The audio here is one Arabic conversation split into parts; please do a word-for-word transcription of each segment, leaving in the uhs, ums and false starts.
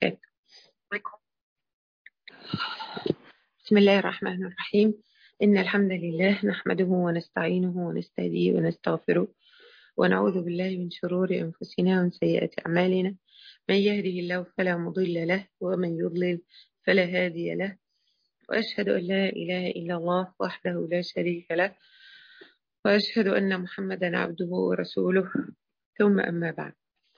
وبركاته. بسم الله الرحمن الرحيم. إن الحمد لله نحمده ونستعينه ونستهديه ونستغفره ونعوذ بالله من شرور أنفسنا ومن سيئات أعمالنا. من يهده الله فلا مضل له ومن يضلل فلا هادي له، وأشهد أن لا إله إلا الله وحده لا شريك له، وأشهد أن محمدا عبده ورسوله، ثم أما بعد.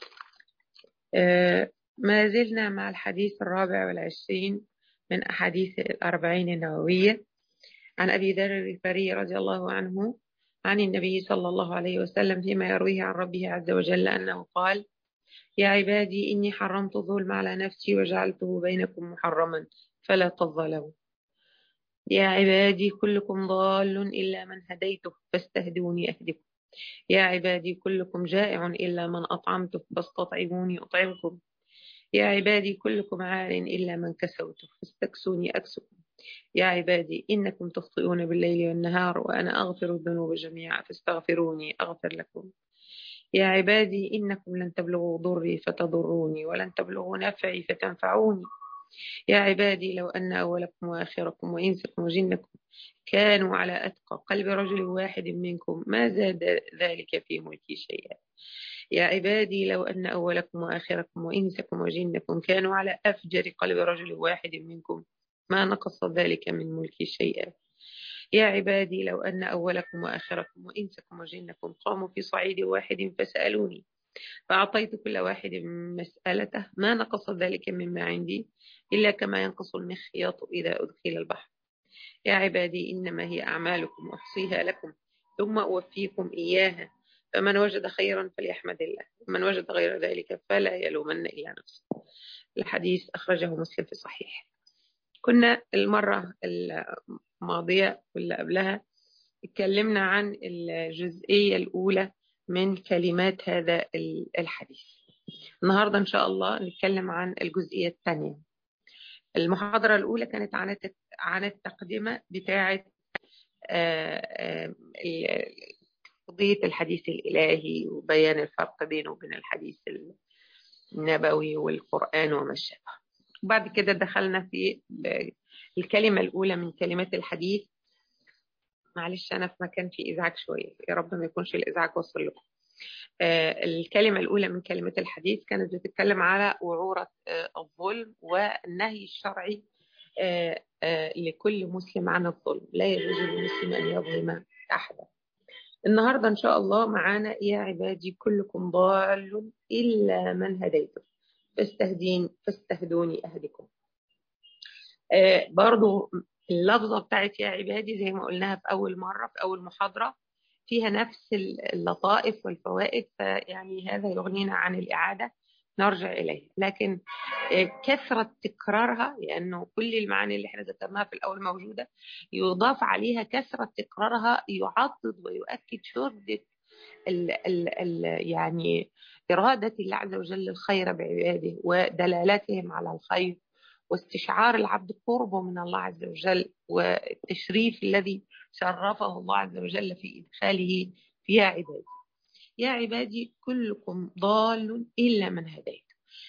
آه ما زلنا مع الحديث الرابع والعشرين من أحاديث الأربعين النووية عن أبي ذر الغفاري رضي الله عنه عن النبي صلى الله عليه وسلم فيما يرويه عن ربه عز وجل أنه قال: يا عبادي إني حرمت الظلم على نفسي وجعلته بينكم محرما فلا تظلموا. يا عبادي كلكم ضال إلا من هديته فاستهدوني أهدكم. يا عبادي كلكم جائع إلا من أطعمته فاستطعموني أطعمكم. يا عبادي كلكم عار إلا من كسوته فاستكسوني أكسكم. يا عبادي إنكم تخطئون بالليل والنهار وأنا أغفر الذنوب جميعا فاستغفروني أغفر لكم. يا عبادي إنكم لن تبلغوا ضري فتضروني ولن تبلغوا نفعي فتنفعوني. يا عبادي لو أن أولكم وآخركم وإنسكم وجنكم كانوا على أتقى قلب رجل واحد منكم ما زاد ذلك في ملكي شيئا. يا عبادي لو أن أولكم وآخركم وإنسكم وجنكم كانوا على أفجر قلب رجل واحد منكم ما نقص ذلك من ملكي شيئا. يا عبادي لو أن أولكم وآخركم وإنسكم وجنكم قاموا في صعيد واحد فسألوني فأعطيت كل واحد مسألته ما نقص ذلك مما عندي إلا كما ينقص المخيط إذا أدخل البحر. يا عبادي إنما هي أعمالكم أحصيها لكم ثم أوفيكم إياها، فمن وجد خيرا فليحمد الله ومن وجد غير ذلك فلا يلومن إلا نفسه. الحديث أخرجه مسلم في صحيح. كنا المرة الماضية واللي قبلها اتكلمنا عن الجزئية الأولى من كلمات هذا الحديث. النهاردة إن شاء الله نتكلم عن الجزئية الثانية. المحاضرة الأولى كانت عن عن التقدمة بتاعة قضية الحديث الإلهي وبيان الفرق بينه وبين الحديث النبوي والقرآن وما شابه. وبعد كده دخلنا في الكلمة الأولى من كلمات الحديث. معلش أنا في مكان فيه إزعاج شوية، يا رب ما يكونش الإزعاج وصل لكم. آه الكلمة الأولى من كلمة الحديث كانت بتتكلم على وعورة آه الظلم والنهي الشرعي آه آه لكل مسلم عن الظلم. لا يجوز للمسلم أن يظلم أحدا. النهاردة إن شاء الله معانا: يا عبادي كلكم ضال إلا من هديته فاستهدين فاستهدوني أهدكم. آه برضو اللفظة بتاعت يا عبادي زي ما قلناها في أول مرة في أول محاضرة فيها نفس اللطائف والفوائد، فيعني هذا يغنينا عن الإعادة نرجع إليه. لكن كثرة تكرارها لأنه كل المعاني اللي احنا ذكرناها في الأول موجودة، يضاف عليها كثرة تكرارها يعضد ويؤكد شدة ال ال ال يعني إرادة الله عز وجل الخير بعباده ودلالتهم على الخير واستشعار العبد قربه من الله عز وجل والتشريف الذي شرفه الله عز وجل في إدخاله في يا عبادي. يا عبادي كلكم ضال إلا من هديت.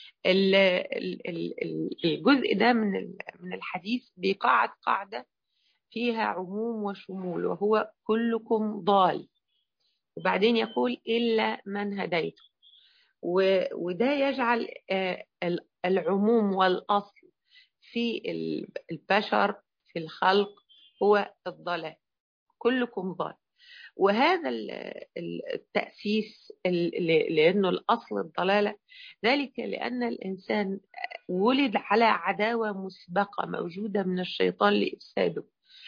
الجزء ده من من الحديث بقاعد قاعدة فيها عموم وشمول، وهو كلكم ضال، وبعدين يقول إلا من هديته، وده يجعل العموم والأصل في البشر في الخلق هو الضلال، كلكم ضال. وهذا التأسيس لأنه الأصل الضلالة، ذلك لأن الإنسان ولد على عداوة مسبقة موجودة من الشيطان لإفساده،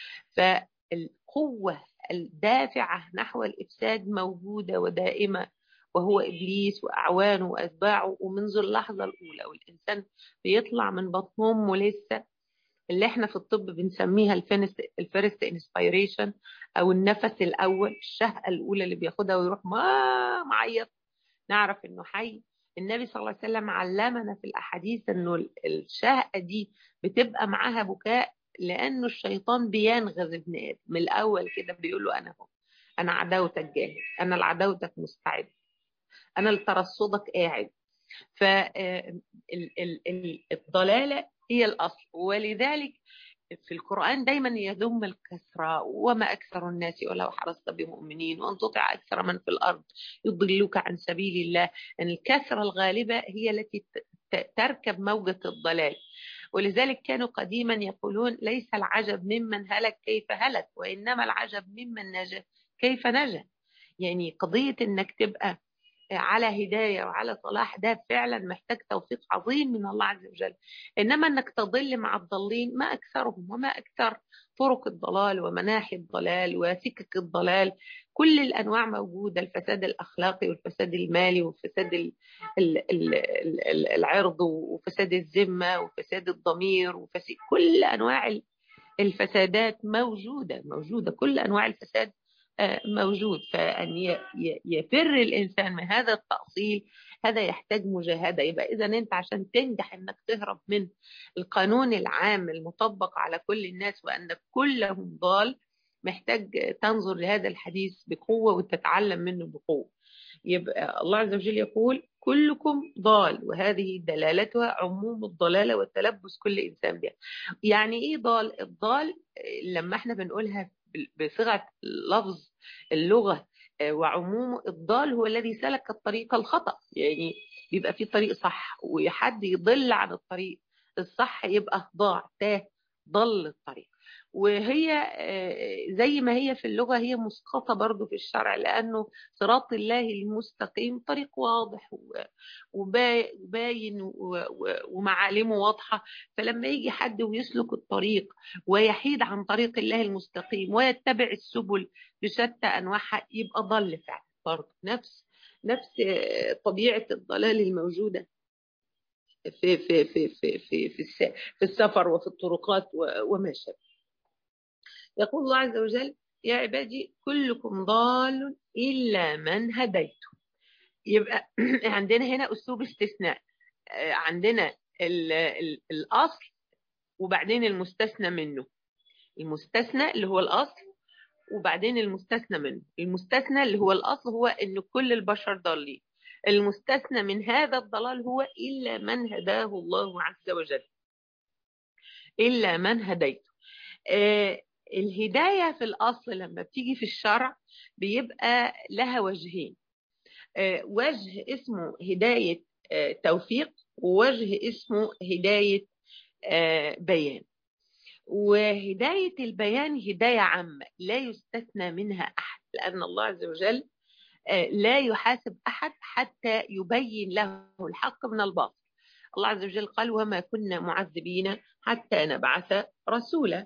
فالقوة الدافعة نحو الإفساد موجودة ودائمة، وهو إبليس وأعوانه وأتباعه. ومنذ اللحظة الأولى والإنسان بيطلع من بطنهم ولسه اللي احنا في الطب بنسميها الفيرست انسبيريشن او النفس الاول، الشهقه الاولى اللي بياخدها ويروح ما معيط، نعرف انه حي. النبي صلى الله عليه وسلم علمنا في الاحاديث انه الشهقه دي بتبقى معاها بكاء، لانه الشيطان بينغز ابن ادم من الاول كده، بيقول له انا هو انا عداوتك جاهز، انا لعداوتك مستعد، انا لترصدك قاعد، فالضلالة هي الأصل، ولذلك في القرآن دايما يذم الكثرة، وما أكثر الناس ولو حرصت بمؤمنين، وأن تطع أكثر من في الأرض يضلوك عن سبيل الله. أن الكثرة الغالبة هي التي تركب موجة الضلال. ولذلك كانوا قديما يقولون ليس العجب ممن هلك كيف هلك، وإنما العجب ممن نجا كيف نجا. يعني قضية أنك تبقى على هداية وعلى صلاح ده فعلا محتاج توفيق عظيم من الله عز وجل. إنما أنك تضل مع الضالين ما أكثرهم، وما أكثر طرق الضلال ومناحي الضلال وسكك الضلال. كل الأنواع موجودة، الفساد الأخلاقي والفساد المالي وفساد ال ال ال ال العرض وفساد الذمة وفساد الضمير وفساد كل أنواع الفسادات موجودة موجودة كل أنواع الفساد موجود. فأن يفر الإنسان من هذا التأصيل هذا يحتاج مجاهدة. يبقى إذا أنت عشان تنجح أنك تهرب من القانون العام المطبق على كل الناس وأن كلهم ضال، محتاج تنظر لهذا الحديث بقوة وتتعلم منه بقوة. يبقى الله عز وجل يقول كلكم ضال، وهذه دلالتها عموم الضلالة والتلبس كل إنسان بها. يعني إيه ضال؟ الضال لما احنا بنقولها بصيغة لفظ اللغة وعموم، الضال هو الذي سلك الطريق الخطأ. يعني بيبقى في طريق صح وحد يضل عن الطريق الصح يبقى ضاع، تاه، ضل الطريق. وهي زي ما هي في اللغة هي مسقطة برضو في الشرع، لأنه صراط الله المستقيم طريق واضح وباين ومعالمه واضحة. فلما يجي حد ويسلك الطريق ويحيد عن طريق الله المستقيم ويتبع السبل بشتى أنواعها يبقى ضل فعلا. برضو نفس نفس طبيعة الضلال الموجودة في في في في في في, في السفر وفي الطرقات وما شابه. يقول الله عز وجل يا عبادي كلكم ضال إلا من هديته. يبقى عندنا هنا أسلوب استثناء، عندنا ال ال الأصل وبعدين المستثنى منه. المستثنى اللي هو الأصل وبعدين المستثنى منه. المستثنى اللي هو الأصل هو إن كل البشر ضالين. المستثنى من هذا الضلال هو إلا من هداه الله عز وجل، إلا من هديته. آه الهداية في الأصل لما بتيجي في الشرع بيبقى لها وجهين، آه وجه اسمه هداية آه توفيق، ووجه اسمه هداية آه بيان. وهداية البيان هداية عامة لا يستثنى منها أحد، لأن الله عز وجل آه لا يحاسب أحد حتى يبين له الحق من الباطل. الله عز وجل قال وما كنا معذبين حتى نبعث رسولا.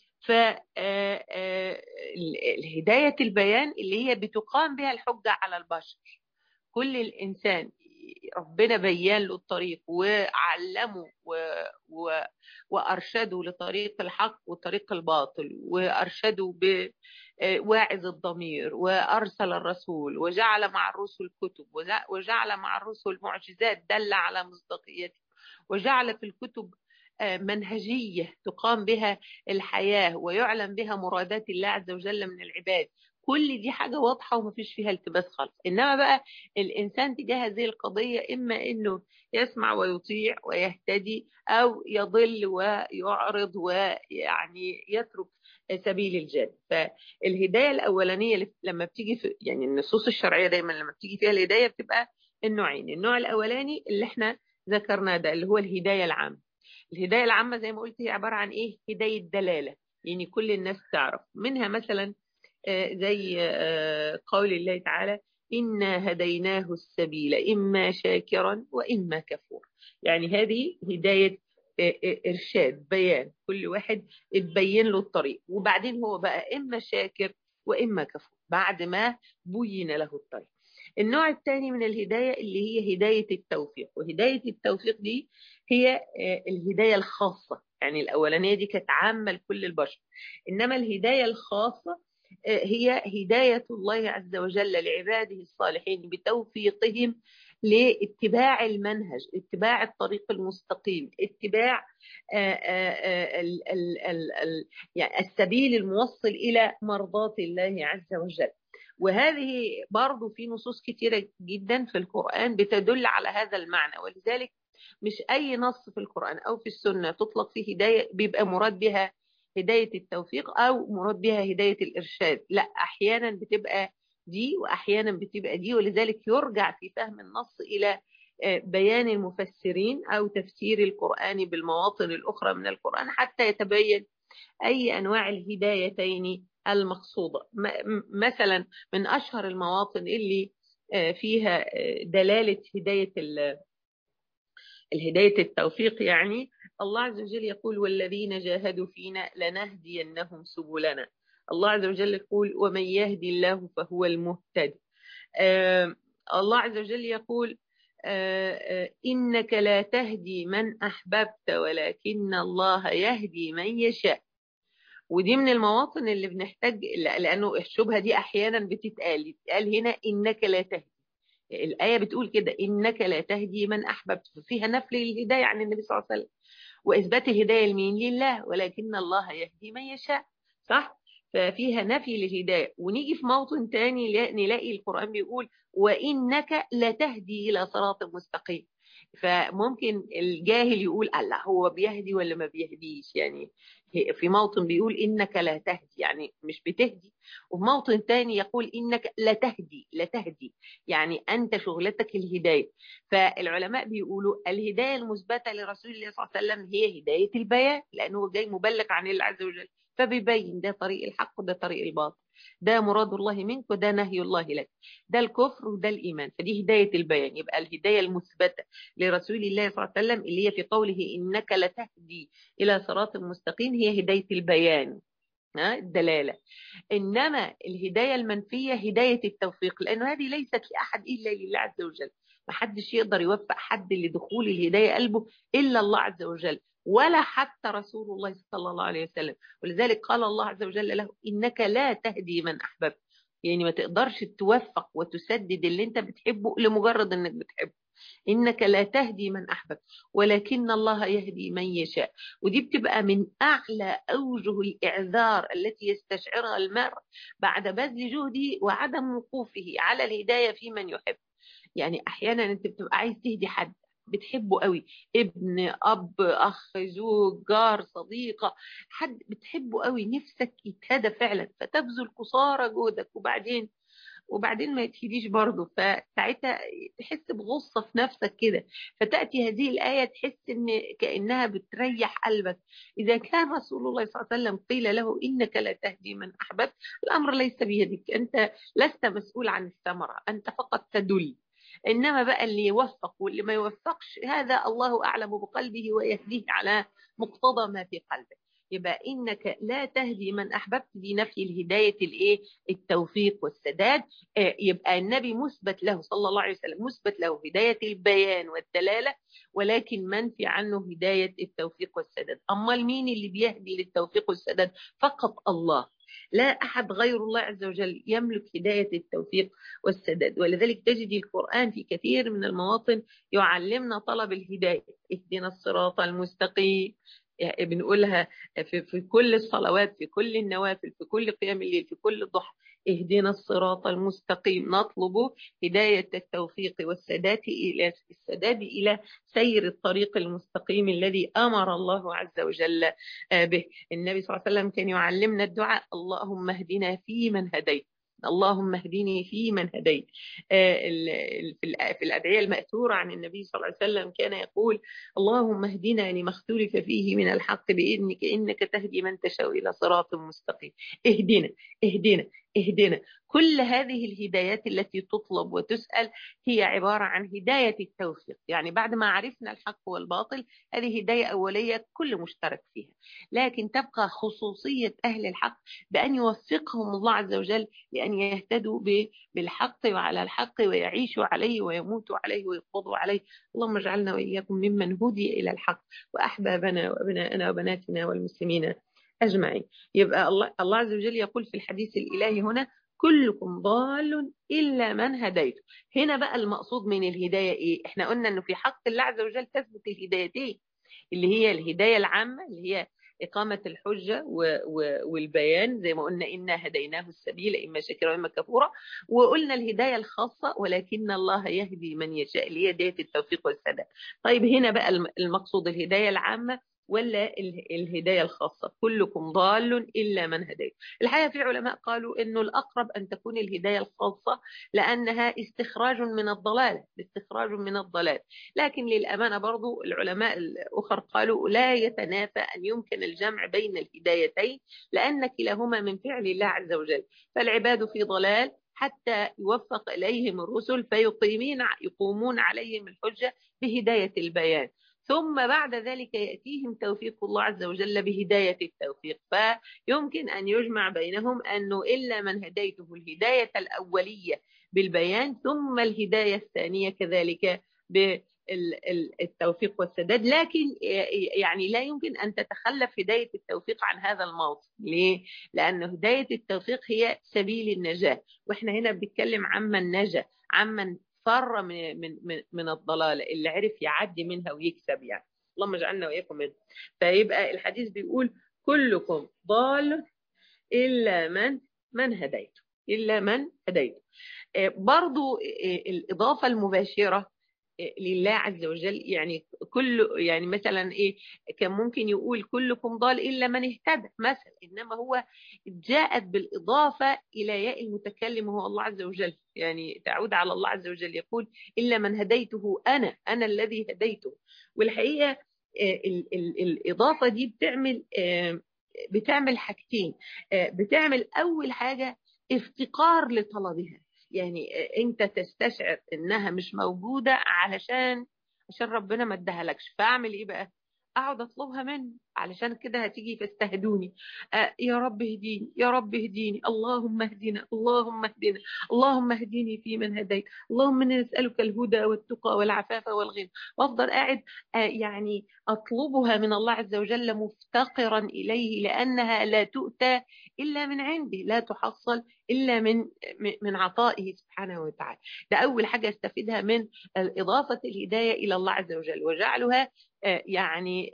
فالهداية البيان اللي هي بتقام بها الحجة على البشر. كل الإنسان ربنا بيان له الطريق وعلمه و... و... وأرشده لطريق الحق وطريق الباطل، وأرشده بواعظ الضمير، وأرسل الرسول وجعل مع الرسل كتب، وجعل مع الرسل معجزات دل على مصداقيته، وجعل في الكتب منهجية تقام بها الحياة ويعلم بها مرادات الله عز وجل من العباد. كل دي حاجة واضحة ومفيش فيها التباس خالص. إنما بقى الإنسان تجاه هذه القضية إما إنه يسمع ويطيع ويهتدي، أو يضل ويعرض ويعني يترك سبيل الجد. فالهداية الأولانية لما بتيجي في يعني النصوص الشرعية دايما لما بتيجي فيها الهداية بتبقى النوعين. النوع الأولاني اللي احنا ذكرناه ده اللي هو الهداية العامة. الهداية العامة زي ما قلت هي عبارة عن إيه؟ هداية دلالة، يعني كل الناس تعرف منها. مثلا زي قول الله تعالى إنا هديناه السبيل إما شاكرا وإما كفور. يعني هذه هداية إرشاد بيان، كل واحد اتبين له الطريق، وبعدين هو بقى إما شاكر وإما كفور بعد ما بين له الطريق. النوع الثاني من الهداية اللي هي هداية التوفيق، وهداية التوفيق دي هي الهداية الخاصة. يعني الأولانية دي كانت عامة لكل البشر، إنما الهداية الخاصة هي هداية الله عز وجل لعباده الصالحين بتوفيقهم لاتباع المنهج، اتباع الطريق المستقيم، اتباع ال ال ال ال يعني السبيل الموصل إلى مرضاة الله عز وجل. وهذه برضو في نصوص كتيرة جدا في القرآن بتدل على هذا المعنى. ولذلك مش أي نص في القرآن أو في السنة تطلق فيه هداية بيبقى مراد بها هداية التوفيق أو مراد بها هداية الإرشاد، لا، أحيانا بتبقى دي وأحيانا بتبقى دي. ولذلك يرجع في فهم النص إلى بيان المفسرين أو تفسير القرآن بالمواطن الأخرى من القرآن حتى يتبين أي أنواع الهدايتين المقصودة. مثلا من أشهر المواطن اللي فيها دلالة هداية الهداية التوفيق، يعني الله عز وجل يقول والذين جاهدوا فينا لنهدينهم سبلنا. الله عز وجل يقول ومن يهدي الله فهو المهتد. آه الله عز وجل يقول آه آه إنك لا تهدي من أحببت ولكن الله يهدي من يشاء. ودي من المواطن اللي بنحتاج، لأنه الشبهة دي أحيانا بتتقال قال هنا إنك لا تهدي، الآية بتقول كده إنك لا تهدي من أحببت، فيها نفي الهداية عن النبي صلى الله عليه وسلم وإثبات الهداية لمين؟ لله، ولكن الله يهدي من يشاء، صح؟ ففيها نفي للهداية. ونيجي في موطن تاني نلاقي القرآن بيقول وإنك لتهدي إلى صراط مستقيم. فممكن الجاهل يقول الله هو بيهدي ولا ما بيهديش، يعني في موطن بيقول إنك لا تهدي يعني مش بتهدي، وفي موطن تاني يقول إنك لا تهدي لا تهدي يعني أنت شغلتك الهداية. فالعلماء بيقولوا الهداية المثبتة لرسول الله صلى الله عليه وسلم هي هداية البيان، لأنه جاي مبلغ عن الله عز وجل فبيبين ده طريق الحق وده طريق الباطل، ده مراد الله منك وده نهي الله لك، ده الكفر وده الإيمان. فدي هداية البيان. يبقى الهداية المثبتة لرسول الله صلى الله عليه وسلم اللي هي في قوله إنك لتهدي إلى صراط مستقيم هي هداية البيان، الدلالة. إنما الهداية المنفية هداية التوفيق، لأنه هذه ليست لأحد إلا لله عز وجل. ما حدش يقدر يوفق حد لدخول الهداية قلبه إلا الله عز وجل، ولا حتى رسول الله صلى الله عليه وسلم. ولذلك قال الله عز وجل له إنك لا تهدي من أحببت، يعني ما تقدرش توفق وتسدد اللي انت بتحبه لمجرد انك بتحبه. إنك لا تهدي من أحببت ولكن الله يهدي من يشاء. ودي بتبقى من أعلى أوجه الإعذار التي يستشعرها المرء بعد بذل جهده وعدم وقوفه على الهداية في من يحب. يعني أحيانا أنت بتبقى عايز تهدي حد بتحبه قوي، ابن، أب، أخ، زوج، جار، صديقة، حد بتحبه قوي نفسك يتهدى فعلا فتبذل قصارى جهدك وبعدين وبعدين ما يتهديش برضه، فساعتها تحس بغصة في نفسك كده. فتأتي هذه الآية تحس إن كأنها بتريح قلبك. إذا كان رسول الله صلى الله عليه وسلم قيل له إنك لا تهدي من أحببت، الأمر ليس بيدك، أنت لست مسؤول عن الثمرة، أنت فقط تدل. إنما بقى اللي يوفق واللي ما يوفقش هذا الله أعلم بقلبه ويهديه على مقتضى ما في قلبه. يبقى إنك لا تهدي من أحببت دي نفي الهداية الإيه؟ التوفيق والسداد. يبقى النبي مثبت له صلى الله عليه وسلم مثبت له هداية البيان والدلالة، ولكن منفي عنه هداية التوفيق والسداد. أمال مين اللي بيهدي للتوفيق والسداد؟ فقط الله، لا أحد غير الله عز وجل يملك هداية التوفيق والسداد. ولذلك تجد القرآن في كثير من المواطن يعلمنا طلب الهداية، اهدنا الصراط المستقيم، يعني بنقولها في, في كل الصلوات، في كل النوافل، في كل قيام الليل، في كل الضحى، اهدنا الصراط المستقيم. نطلب هداية التوفيق والسداد إلى السداد إلى سير الطريق المستقيم الذي أمر الله عز وجل به. النبي صلى الله عليه وسلم كان يعلمنا الدعاء اللهم اهدنا في من هديت، اللهم اهدني في من هديت. في الأدعية المأثورة عن النبي صلى الله عليه وسلم كان يقول اللهم اهدنا لما اختلف فيه من الحق بإذنك إنك تهدي من تشاء إلى صراط مستقيم. اهدنا اهدنا اهدنا. كل هذه الهدايات التي تطلب وتسأل هي عبارة عن هداية التوفيق. يعني بعد ما عرفنا الحق والباطل هذه هداية أولية كل مشترك فيها، لكن تبقى خصوصية أهل الحق بأن يوفقهم الله عز وجل لأن يهتدوا بالحق وعلى الحق ويعيشوا عليه ويموتوا عليه ويقبضوا عليه. اللهم اجعلنا وإياكم ممن هدي إلى الحق وأحبابنا وأبناءنا وبناتنا والمسلمين أجمعين. يبقى الله, الله عز وجل يقول في الحديث الإلهي هنا كلكم ضال إلا من هديته. هنا بقى المقصود من الهداية إيه؟ إحنا قلنا أنه في حق الله عز وجل تثبت الهدايتين اللي هي الهداية العامة اللي هي إقامة الحجة والبيان، زي ما قلنا إنا هديناه السبيل إما شاكرا وإما كفورا. وقلنا الهداية الخاصة ولكن الله يهدي من يشاء، اللي هي هداية التوفيق والسداد. طيب هنا بقى المقصود الهداية العامة ولا الهداية الخاصة؟ كلكم ضال إلا من هديت. الحقيقة في علماء قالوا إنه الأقرب أن تكون الهداية الخاصة، لأنها استخراج من الضلال، استخراج من الضلال. لكن للأمانة برضو العلماء الأخر قالوا لا يتنافى أن يمكن الجمع بين الهدايتين، لأن كلاهما من فعل الله عز وجل. فالعباد في ضلال حتى يوفق إليهم الرسل فيقيمون يقومون عليهم الحجة بهداية البيان، ثم بعد ذلك يأتيهم توفيق الله عز وجل بهداية التوفيق. فيمكن أن يجمع بينهم أنه إلا من هديته الهداية الأولية بالبيان، ثم الهداية الثانية كذلك بالتوفيق والسداد. لكن يعني لا يمكن أن تتخلف هداية التوفيق عن هذا الموضوع. ليه؟ لأن هداية التوفيق هي سبيل النجاة، وإحنا هنا بنتكلم عمن نجا، عمن فر من من من الضلال، اللي عرف يعدي منها ويكسب يعني. اللهم اجعلنا واياكم منه. فيبقى الحديث بيقول كلكم ضال الا من من هديته، الا من هديته. برضو الاضافه المباشره لله عز وجل، يعني كل يعني مثلا ايه، كان ممكن يقول كلكم ضال الا من اهتدى مثلا، انما هو جاءت بالاضافه الى ياء المتكلم هو الله عز وجل، يعني تعود على الله عز وجل، يقول الا من هديته انا انا الذي هديته. والحقيقه ال ال الاضافه دي بتعمل بتعمل حاجتين. بتعمل اول حاجه افتقار لطلبها، يعني انت تستشعر انها مش موجودة علشان عشان ربنا ما اداها لكش، فاعمل ايه بقى؟ اقعد اطلبها منه، علشان كده هتيجي فاستهدوني. آه يا رب اهديني، يا رب اهديني، اللهم اهدنا، اللهم اهدنا، اللهم اهديني في من هديت، اللهم اني نسألك الهدى والتقى والعفاف والغنى. وافضل قاعد آه يعني اطلبها من الله عز وجل مفتقرا اليه، لانها لا تؤتى الا من عنده، لا تحصل إلا من من عطائه سبحانه وتعالى. ده أول حاجة استفيدها من إضافة الهداية إلى الله عز وجل، وجعلها يعني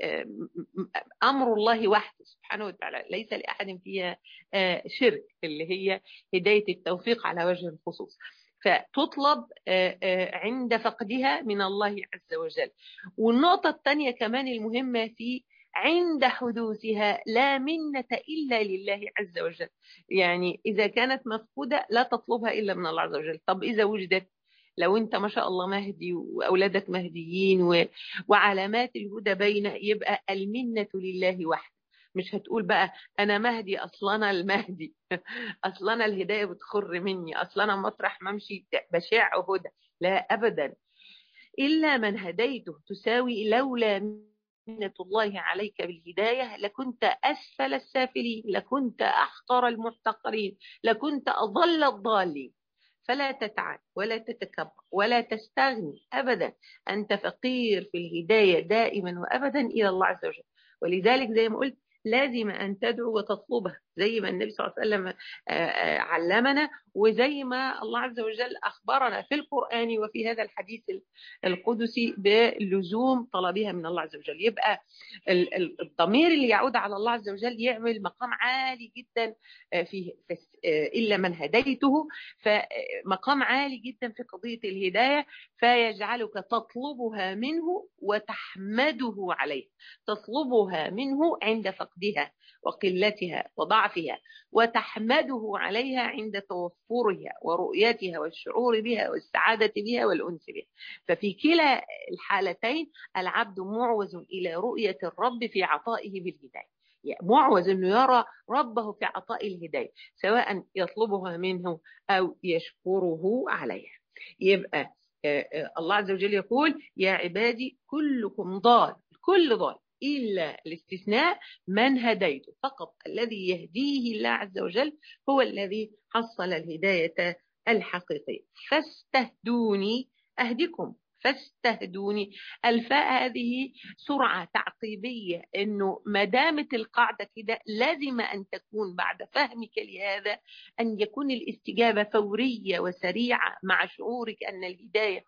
أمر الله وحده سبحانه وتعالى، ليس لأحد فيها شرك، اللي هي هداية التوفيق على وجه الخصوص. فتطلب عند فقدها من الله عز وجل. والنقطة الثانية كمان المهمة في عند حدوثها، لا منة إلا لله عز وجل. يعني إذا كانت مفقودة لا تطلبها إلا من الله عز وجل. طب إذا وجدت، لو أنت ما شاء الله مهدي وأولادك مهديين و... وعلامات الهدى بينه، يبقى المنة لله وحده. مش هتقول بقى أنا مهدي أصلا أنا المهدي أصلا أنا الهداية بتخر مني، أصلا أنا مطرح ما أمشي بشع هدى. لا أبدا، إلا من هديته تساوي لولا منة الله عليك بالهداية لكنت أسفل السافلين، لكنت أحقر المحتقرين، لكنت أضل الضالين. فلا تتعب ولا تتكبر ولا تستغني أبدا، أنت فقير في الهداية دائما وأبدا إلى الله عز وجل. ولذلك زي ما قلت لازم أن تدعو وتطلبها، زي ما النبي صلى الله عليه وسلم علمنا، وزي ما الله عز وجل أخبرنا في القرآن وفي هذا الحديث القدسي بلزوم طلبها من الله عز وجل. يبقى الضمير اللي يعود على الله عز وجل يعمل مقام عالي جدا فيه، إلا من هديته، فمقام عالي جدا في قضية الهداية، فيجعلك تطلبها منه وتحمده عليه، تطلبها منه عند فقدها وقلتها وضعفها، وتحمده عليها عند توفرها ورؤيتها والشعور بها والسعادة بها والأنس بها. ففي كلا الحالتين العبد معوز إلى رؤية الرب في عطائه بالهداية، معوز أنه يرى ربه في عطاء الهداية، سواء يطلبها منه أو يشكره عليها. يبقى الله عز وجل يقول يا عبادي كلكم ضال، كل ضال إلا الاستثناء من هديته، فقط الذي يهديه الله عز وجل هو الذي حصل الهداية الحقيقية. فاستهدوني أهدكم، فاستهدوني. الفاء هذه سرعة تعقيبية، انه ما دامت القاعدة كده لازم ان تكون بعد فهمك لهذا ان يكون الاستجابة فورية وسريعة، مع شعورك ان الهداية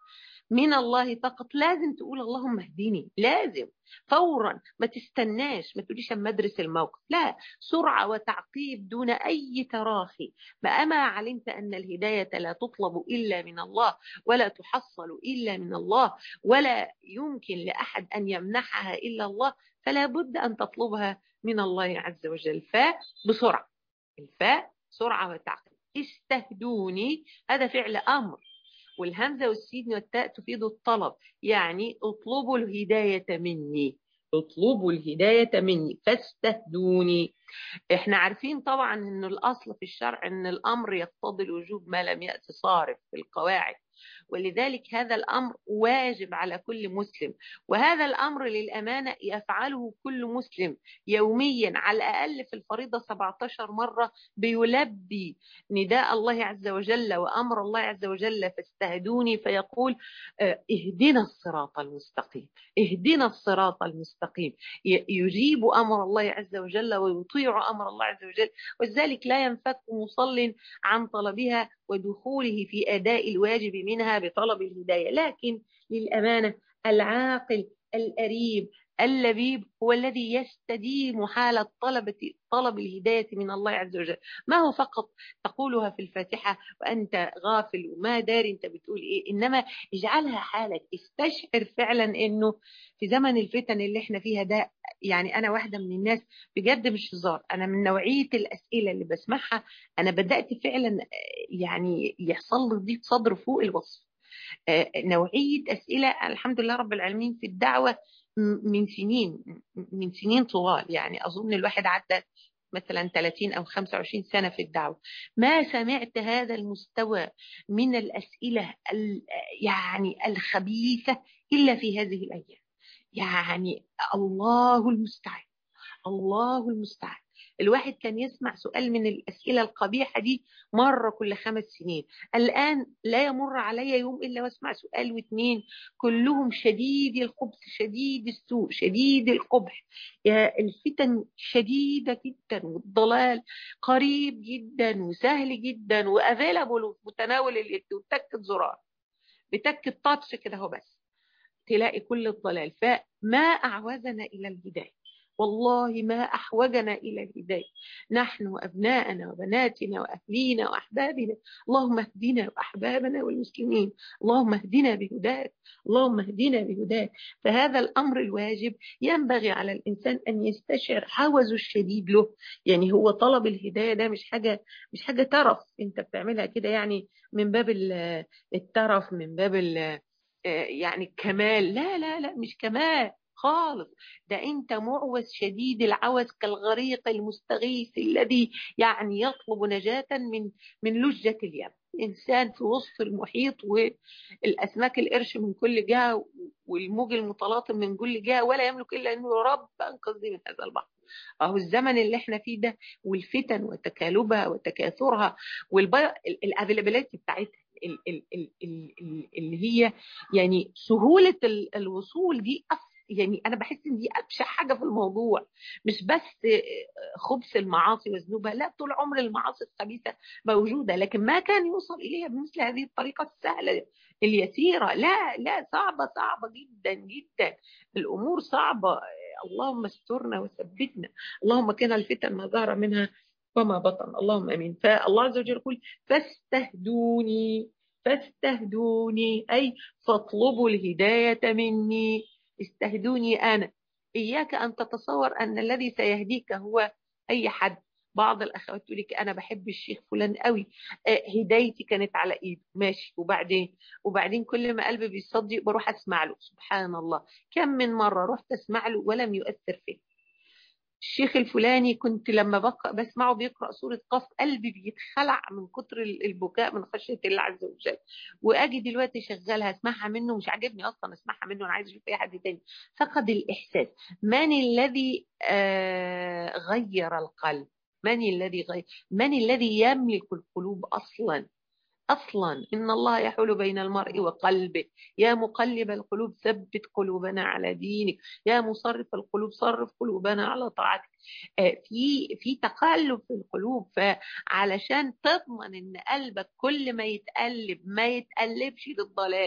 من الله فقط، لازم تقول اللهم اهدني، لازم فورا، ما تستناش، ما تقوليش اما ادرس الموقف، لا، سرعة وتعقيب دون اي تراخي. فأما علمت ان الهداية لا تطلب الا من الله، ولا تحصل الا من الله، ولا يمكن لاحد ان يمنحها الا الله، فلا بد ان تطلبها من الله عز وجل. فبسرعة، الفاء سرعة وتعقيب. استهدوني هذا فعل امر، والهمزة والسين والتاء تفيد الطلب، يعني اطلبوا الهداية مني، اطلبوا الهداية مني فاستهدوني. احنا عارفين طبعا ان الاصل في الشرع ان الامر يقتضي الوجوب ما لم يأت صارف في القواعد، ولذلك هذا الامر واجب على كل مسلم، وهذا الامر للامانه يفعله كل مسلم يوميا على الاقل في الفريضه سبعة عشر مره، بيلبي نداء الله عز وجل وامر الله عز وجل فاستهدوني، فيقول اهدنا الصراط المستقيم، اهدنا الصراط المستقيم، يجيب امر الله عز وجل ويطيع امر الله عز وجل، وذلك لا ينفك مصل عن طلبها ودخوله في اداء الواجب منها بطلب الهدايه. لكن للامانه العاقل الأريب اللبيب هو الذي يستديم حالة طلب طلب الهداية من الله عز وجل، ما هو فقط تقولها في الفاتحة وأنت غافل وما داري أنت بتقول إيه، إنما اجعلها حالك، استشعر فعلا إنه في زمن الفتن اللي احنا فيها ده، يعني أنا واحدة من الناس بجد مش هزار، أنا من نوعية الأسئلة اللي بسمعها أنا بدأت فعلا يعني يحصل لي ضيق صدر فوق الوصف. نوعية أسئلة الحمد لله رب العالمين في الدعوة من سنين، من سنين طوال، يعني أظن الواحد عدى مثلا ثلاثين أو خمسة وعشرين سنة في الدعوة، ما سمعت هذا المستوى من الأسئلة يعني الخبيثة إلا في هذه الأيام. يعني الله المستعان، الله المستعان. الواحد كان يسمع سؤال من الأسئلة القبيحة دي مرة كل خمس سنين، الآن لا يمر علي يوم إلا واسمع سؤال واثنين كلهم شديد الخبث شديد السوء شديد القبح. يا الفتن شديدة جدا، والضلال قريب جدا وسهل جدا وافيلابل في متناول اليد، وتكة زرار بتكة تاتش كده هو بس تلاقي كل الضلال. فما أعوزنا إلى الهداية، والله ما أحوجنا إلى الهداية، نحن وأبناءنا وبناتنا وأهلينا وأحبابنا، اللهم اهدنا وأحبابنا والمسلمين، اللهم اهدنا بهداك، اللهم اهدنا بهداك. فهذا الأمر الواجب ينبغي على الإنسان أن يستشعر حوزه الشديد له، يعني هو طلب الهداية ده مش حاجة، مش حاجة ترف أنت بتعملها كده يعني من باب الترف، من باب يعني كمال، لا لا لا مش كمال خالص، ده انت معوز شديد العوز كالغريق المستغيث الذي يعني يطلب نجاة من من لجة اليم، انسان في وسط المحيط والاسماك القرش من كل جهة والموج المتلاطم من كل جهة، ولا يملك الا انه يا رب انقذني من هذا البحر. اهو الزمن اللي احنا فيه ده والفتن وتكالبها وتكاثرها والافيلابيلتي بتاعتها اللي هي يعني سهولة الوصول دي، يعني أنا بحس إن دي أبشع حاجة في الموضوع، مش بس خبث المعاصي وذنوبها، لا، طول عمر المعاصي الخبيثة موجودة، لكن ما كان يوصل إليها بمثل هذه الطريقة السهلة اليسيرة، لا لا، صعبة صعبة جدا جدا، الأمور صعبة. اللهم استرنا وثبتنا، اللهم كنا الفتن ما ظهر منها وما بطن، اللهم امين. فالله عز وجل يقول فاستهدوني، فاستهدوني اي فاطلبوا الهدايه مني، استهدوني انا. اياك ان تتصور ان الذي سيهديك هو اي حد. بعض الاخوات تقول لك انا بحب الشيخ فلان قوي، آه هدايتي كانت على ايده، ماشي، وبعدين وبعدين كل ما قلبي بيصدق بروح اسمع له، سبحان الله كم من مره رحت اسمع له ولم يؤثر فيه. الشيخ الفلاني كنت لما بقرأ بسمعه بيقرأ سورة قاف قلبي بيتخلع من كتر البكاء من خشية الله عز وجل، واجي دلوقتي شغالها اسمعها منه مش عاجبني اصلا اسمعها منه، انا عايز اشوف اي حد تاني. فقد الاحساس. من الذي آه غير القلب؟ من الذي غير؟ من الذي يملك القلوب اصلا؟ أصلا إن الله يحول بين المرء وقلبه، يا مقلب القلوب ثبت قلوبنا على دينك، يا مصرف القلوب صرف قلوبنا على طاعتك. في في تقلب في القلوب، فعلشان تضمن إن قلبك كل ما يتقلب ما يتقلبش للضلال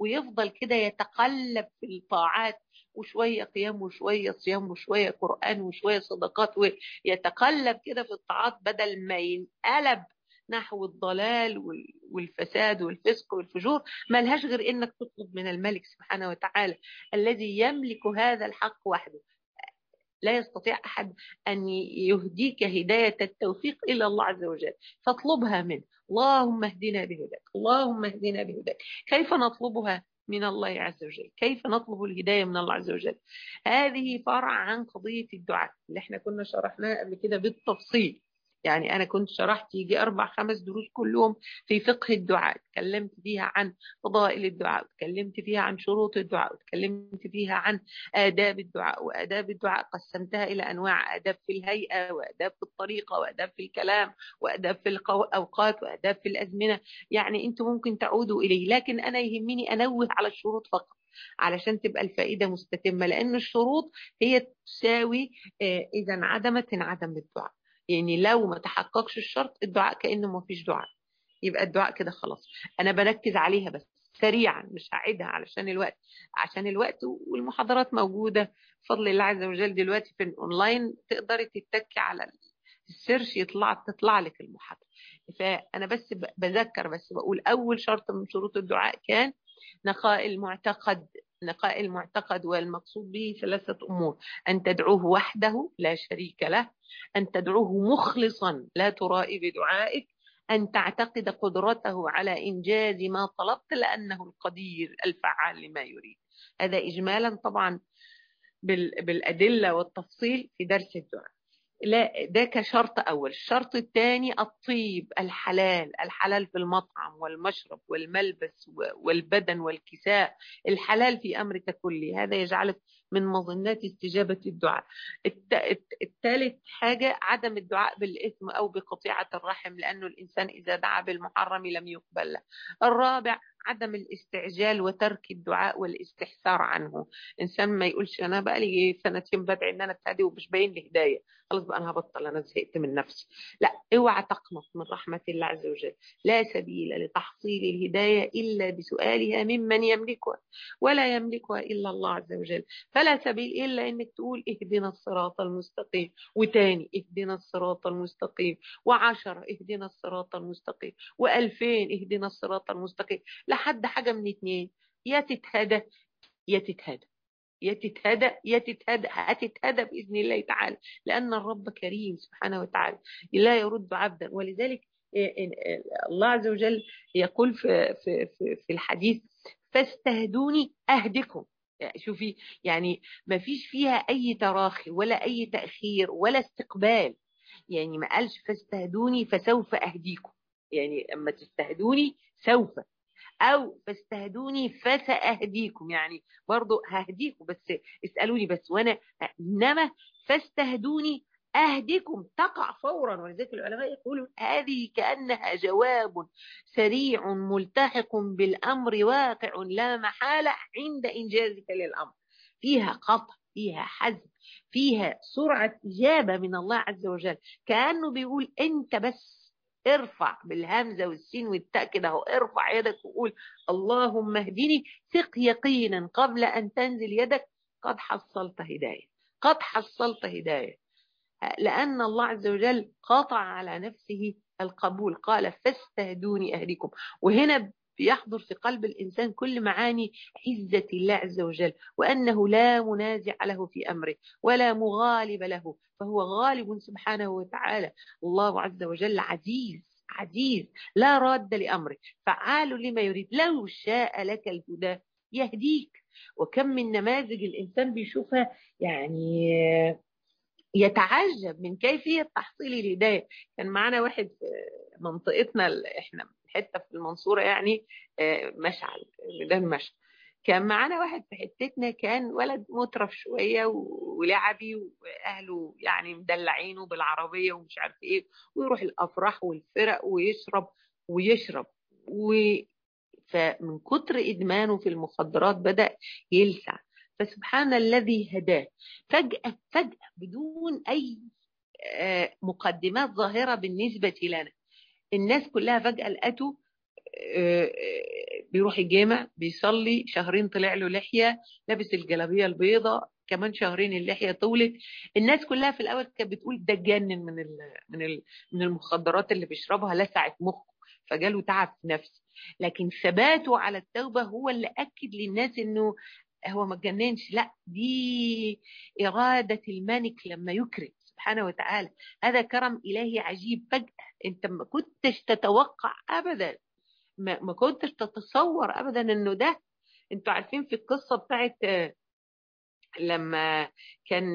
ويفضل كده يتقلب في الطاعات، وشوية قيام وشوية صيام وشوية قرآن وشوية صدقات، ويتقلب كده في الطاعات بدل ما ينقلب نحو الضلال والفساد والفسق والفجور، ما لهاش غير انك تطلب من الملك سبحانه وتعالى الذي يملك هذا الحق وحده. لا يستطيع أحد أن يهديك هداية التوفيق إلا الله عز وجل، فاطلبها منه. اللهم اهدنا بهداك، اللهم اهدنا بهداك. كيف نطلبها من الله عز وجل؟ كيف نطلب الهداية من الله عز وجل؟ هذه فرع عن قضية الدعاء اللي احنا كنا شرحناها قبل كده بالتفصيل. يعني أنا كنت شرحت يجي أربع خمس دروس كلهم في فقه الدعاء، تكلمت فيها عن فضائل الدعاء، وتكلمت فيها عن شروط الدعاء، وتكلمت فيها عن آداب الدعاء. وآداب الدعاء قسمتها إلى أنواع: آداب في الهيئة، وآداب في الطريقة، وآداب في الكلام، وآداب في الأوقات، وآداب في الأزمنة. يعني أنتم ممكن تعودوا إليه، لكن أنا يهمني أنوه على الشروط فقط علشان تبقى الفائدة مستتمة، لأن الشروط هي تساوي إذا انعدمت انعدم الدعاء. يعني لو ما تحققش الشرط الدعاء كأنه ما فيش دعاء، يبقى الدعاء كده خلاص. أنا بركز عليها بس سريعا، مش هعيدها علشان الوقت، عشان الوقت والمحاضرات موجودة بفضل الله عز وجل دلوقتي في الأونلاين، تقدري تتكي على السيرش يطلع تطلع لك المحاضرة. فأنا بس بذكر، بس بقول أول شرط من شروط الدعاء كان نقاء المعتقد. نقاء المعتقد والمقصود به ثلاثة أمور: أن تدعوه وحده لا شريك له، أن تدعوه مخلصا لا ترائي بدعائك، أن تعتقد قدرته على إنجاز ما طلبت لأنه القدير الفعال لما يريد. هذا إجمالا طبعا بالأدلة والتفصيل في درس الدعاء. لا، ده كشرط أول. الشرط الثاني الطيب، الحلال. الحلال في المطعم والمشرب والملبس والبدن والكساء، الحلال في أمرك كله، هذا يجعلك من مظنات استجابة الدعاء. الثالث حاجة عدم الدعاء بالإثم أو بقطيعة الرحم، لأنه الإنسان إذا دعا بالمحرم لم يقبل له. الرابع عدم الاستعجال وترك الدعاء والاستحسار عنه. إنسان ما يقولش أنا بقى لي سنتين بدعي إن أنا ابتدي ومش باين لي هداية، خلاص بقى أنا هبطل، أنا زهقت من نفسي. لا، اوعى تقنط من رحمة الله عز وجل. لا سبيل لتحصيل الهداية إلا بسؤالها ممن يملكها، ولا يملكها إلا الله عز وجل. فلا سبيل إلا إنك تقول اهدنا الصراط المستقيم، وتاني اهدنا الصراط المستقيم، وعشرة اهدنا الصراط المستقيم، وألفين اهدنا الصراط المستقيم، لحد حاجة من اتنين: يا تتهدى يا تتهدى يا تتهدى يا تتهدى هتتهدى بإذن الله تعالى، لأن الرب كريم سبحانه وتعالى لا يرد عبدا. ولذلك الله عز وجل يقول في في في, في الحديث: فاستهدوني أهدكم. شوفي، يعني ما فيش فيها أي تراخي ولا أي تأخير ولا استقبال. يعني ما قالش فاستهدوني فسوف أهديكم، يعني أما تستهدوني سوف، أو فاستهدوني فسأهديكم، يعني برضو ههديكم بس اسألوني بس وأنا، إنما فاستهدوني أهديكم تقع فورا. ولذلك العلماء يقولون هذه كأنها جواب سريع ملتحق بالأمر واقع لا محالة عند إنجازك للأمر. فيها قطع، فيها حزم، فيها سرعة إجابة من الله عز وجل. كأنه بيقول أنت بس ارفع بالهمزة والسين والتاء كده اهو، ارفع يدك وقول اللهم اهدني، ثق يقينا قبل أن تنزل يدك قد حصلت هداية، قد حصلت هداية، لأن الله عز وجل قطع على نفسه القبول، قال فاستهدوني أهديكم. وهنا بيحضر في قلب الإنسان كل معاني عزة الله عز وجل، وأنه لا منازع له في أمره ولا مغالب له، فهو غالب سبحانه وتعالى. الله عز وجل عزيز عزيز لا راد لأمره، فعال لما يريد. لو شاء لك الهدى يهديك. وكم من نماذج الإنسان بيشوفها يعني يتعجب من كيفية تحصيل الهداية. كان معنا واحد في منطقتنا، احنا حتة في المنصورة يعني مشعل ميدان مشعل، كان معنا واحد في حتتنا كان ولد مترف شوية ولعبي، وأهله يعني مدلعينه بالعربية ومش عارف ايه، ويروح الأفراح والفرق ويشرب ويشرب و... فمن كتر إدمانه في المخدرات بدأ يلسع. فسبحان الذي هداه فجأة فجأة بدون أي مقدمات ظاهرة بالنسبة لنا. الناس كلها فجأة لقته بيروح الجامع بيصلي، شهرين طلع له لحية، لابس الجلابية البيضاء، كمان شهرين اللحية طولت. الناس كلها في الأول كانت بتقول ده اتجنن من ال من ال من المخدرات اللي بيشربها، لسعت مخه فجاله تعب في نفسه. لكن ثباته على التوبة هو اللي أكد للناس إنه هو ما اتجننش، لا دي إرادة الملك لما يكرم سبحانه وتعالى. هذا كرم إلهي عجيب فجأة أنت ما كنتش تتوقع أبدا، ما, ما كنتش تتصور أبدا إنه ده. أنتوا عارفين في القصة بتاعت لما كان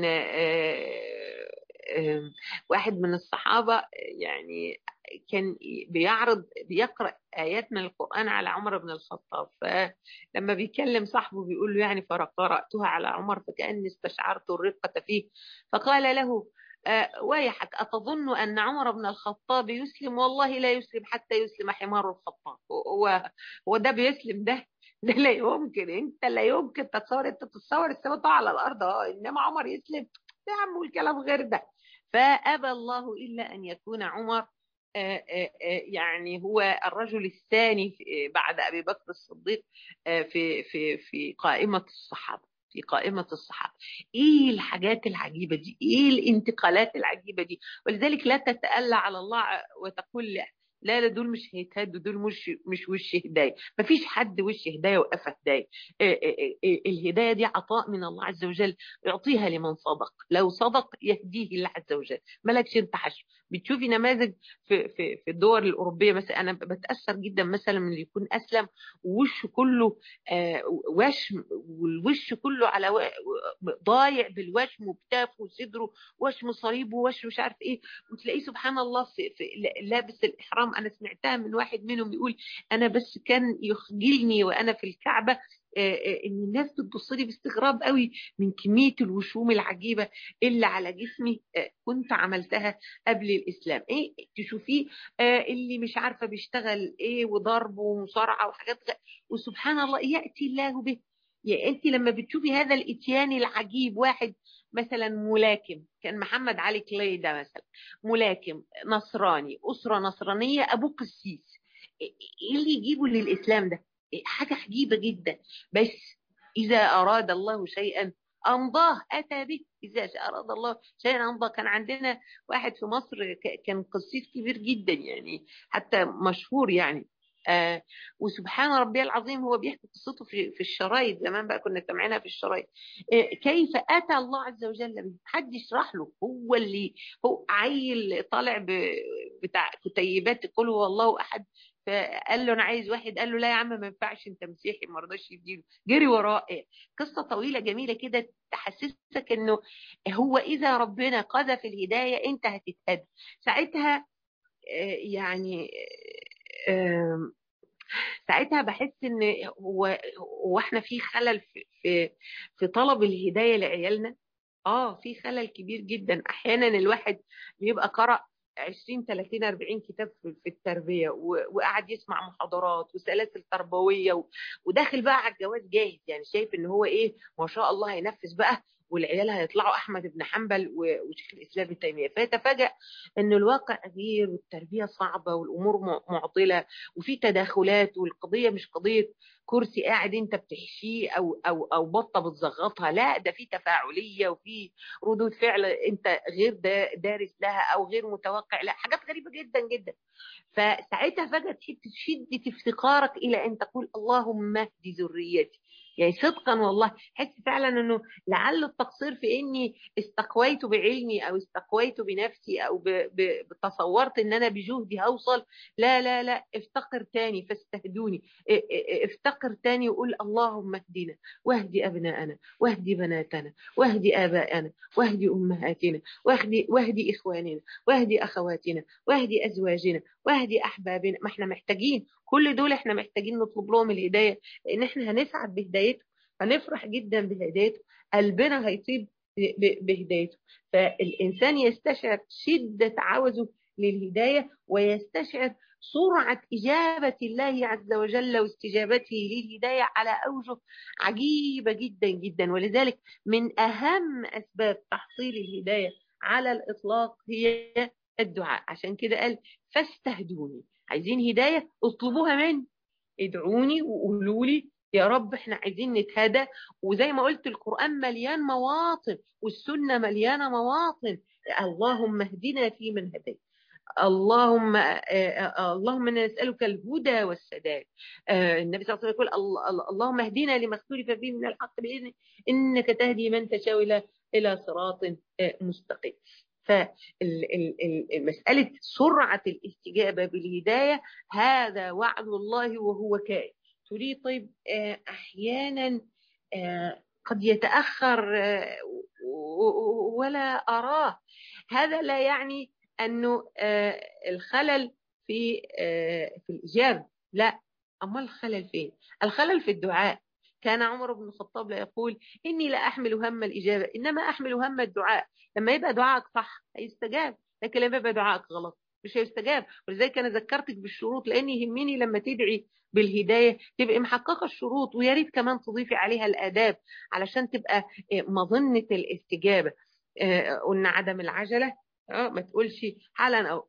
واحد من الصحابة يعني كان بيعرض بيقرأ آيات من القرآن على عمر بن الخطاب، فلما بيكلم صاحبه بيقول له يعني فقرأتها على عمر فكأني استشعرت الرقة فيه، فقال له ويحك أتظن أن عمر بن الخطاب يسلم؟ والله لا يسلم حتى يسلم حمار الخطاب. هو هو ده بيسلم؟ ده ده لا يمكن، انت لا يمكن تتصور، انت تتصور السماء طالعه على الارض اه، انما عمر يسلم؟ يا عم والكلام غير ده. فابى الله الا ان يكون عمر آآ آآ يعني هو الرجل الثاني بعد ابي بكر الصديق في في في قائمه الصحابه، في قائمة الصحابة. ايه الحاجات العجيبة دي، ايه الانتقالات العجيبة دي. ولذلك لا تتألى على الله وتقول لا لا لا دول مش هيتهدوا، دول مش مش وش هدايه. مفيش حد وش هدايه وقف هدايه. الهدايه دي عطاء من الله عز وجل يعطيها لمن صدق، لو صدق يهديه الله عز وجل، مالكش انت حشو. بتشوفي نماذج في في في الدول الاوروبيه مثلا، انا بتاثر جدا مثلا من اللي يكون اسلم ووشه كله آه وشم، والوش كله على و... ضايع بالوشم وبتاف وصدره وشم صليب ووش مش عارف ايه، وتلاقيه سبحان الله في, في لابس الاحرام. انا سمعتها من واحد منهم يقول انا بس كان يخجلني وانا في الكعبه ان الناس بتبص لي باستغراب قوي من كميه الوشوم العجيبه اللي على جسمي كنت عملتها قبل الاسلام. ايه تشوفيه اللي مش عارفه بيشتغل ايه وضرب ومصارعه وحاجات غ... وسبحان الله ياتي الله به. يعني انت لما بتشوفي هذا الاتيان العجيب، واحد مثلا ملاكم كان محمد علي كلاي ده مثلا، ملاكم نصراني اسره نصرانيه ابوه قسيس، ايه اللي يجيبه للاسلام ده؟ حاجه عجيبه جدا. بس اذا اراد الله شيئا امضاه اتى به، اذا اراد الله شيئا امضاه. كان عندنا واحد في مصر كان قسيس كبير جدا يعني حتى مشهور يعني آه وسبحان ربي العظيم هو بيحكي قصته في في الشرايط زمان بقى كنا سامعينها في الشرايط. آه كيف اتى الله عز وجل به، حد يشرح له، هو اللي هو عيل طالع بتاع كتيبات قل هو الله احد، فقال له انا عايز واحد، قال له لا يا عم ما ينفعش انت مسيحي، ما رضاش يديله، جري وراه. قصه طويله جميله كده تحسسك انه هو اذا ربنا قذف الهدايه انت هتتهدى ساعتها. آه يعني آه ساعتها بحس ان هو هو احنا في خلل في في في طلب الهدايه لعيالنا. اه في خلل كبير جدا. احيانا الواحد بيبقى قرأ عشرين ثلاثين أربعين كتاب في التربيه وقاعد يسمع محاضرات وسلاسل تربويه وداخل بقى على الجواز جاهز، يعني شايف ان هو ايه ما شاء الله هينفذ بقى والعيال هيطلعوا احمد بن حنبل وشيخ الاسلام ابن تيميه، فيتفاجأ ان الواقع غير والتربيه صعبه والامور معضله وفي تداخلات، والقضيه مش قضيه كرسي قاعد انت بتحشيه او او او بطه بتزغطها، لا ده في تفاعليه وفي ردود فعل انت غير دارس لها او غير متوقع لها، حاجات غريبه جدا جدا. فساعتها فجاه تحس شده افتقارك الى ان تقول اللهم اهد ذريتي، يعني صدقا والله حس فعلا انه لعل التقصير في اني استقويت بعلمي او استقويت بنفسي او تصورت ان انا بجهدي هوصل. لا لا لا افتقر تاني فاستهدوني، افتقر تاني وقول اللهم اهدنا واهدي ابناءنا واهدي بناتنا واهدي ابائنا واهدي امهاتنا واهدي واهدي اخواننا واهدي اخواتنا واهدي ازواجنا واهدي احبابنا. ما احنا محتاجين كل دول، احنا محتاجين نطلب لهم الهدايه لان احنا هنسعد بهدايته، هنفرح جدا بهدايته، قلبنا هيطيب بهدايته. فالانسان يستشعر شده عوزه للهدايه ويستشعر سرعه اجابه الله عز وجل واستجابته للهدايه على اوجه عجيبه جدا جدا. ولذلك من اهم اسباب تحصيل الهدايه على الاطلاق هي الدعاء. عشان كده قال فاستهدوني، عايزين هدايه اطلبوها مني. ادعوني وقولوا لي يا رب احنا عايزين نتهدى. وزي ما قلت القرآن مليان مواطن والسنة مليانة مواطن. اللهم اهدنا فيمن هديت، اللهم اللهم انا نسالك الهدى والسداد. النبي صلى الله عليه وسلم يقول اللهم اهدنا لما اختلف فيه من الحق باذنك انك تهدي من تشاء الى الى صراط مستقيم. فمساله سرعه الاستجابه بالهدايه هذا وعد الله وهو كائن. تريد طيب احيانا قد يتاخر ولا اراه. هذا لا يعني أنه آه الخلل في آه في الإجابة، لا. أما الخلل فين؟ الخلل في الدعاء. كان عمر بن الخطاب لا يقول إني لا أحمل هم الإجابة إنما أحمل هم الدعاء. لما يبقى دعائك صح هيستجاب، لكن لما يبقى دعائك غلط مش هيستجاب. ولذلك أنا ذكرتك بالشروط لأن يهمني لما تدعي بالهداية تبقى محققة الشروط، ويا ريت كمان تضيفي عليها الآداب علشان تبقى مظنة الاستجابة. آه قلنا عدم العجلة، اه ما تقولش حالا او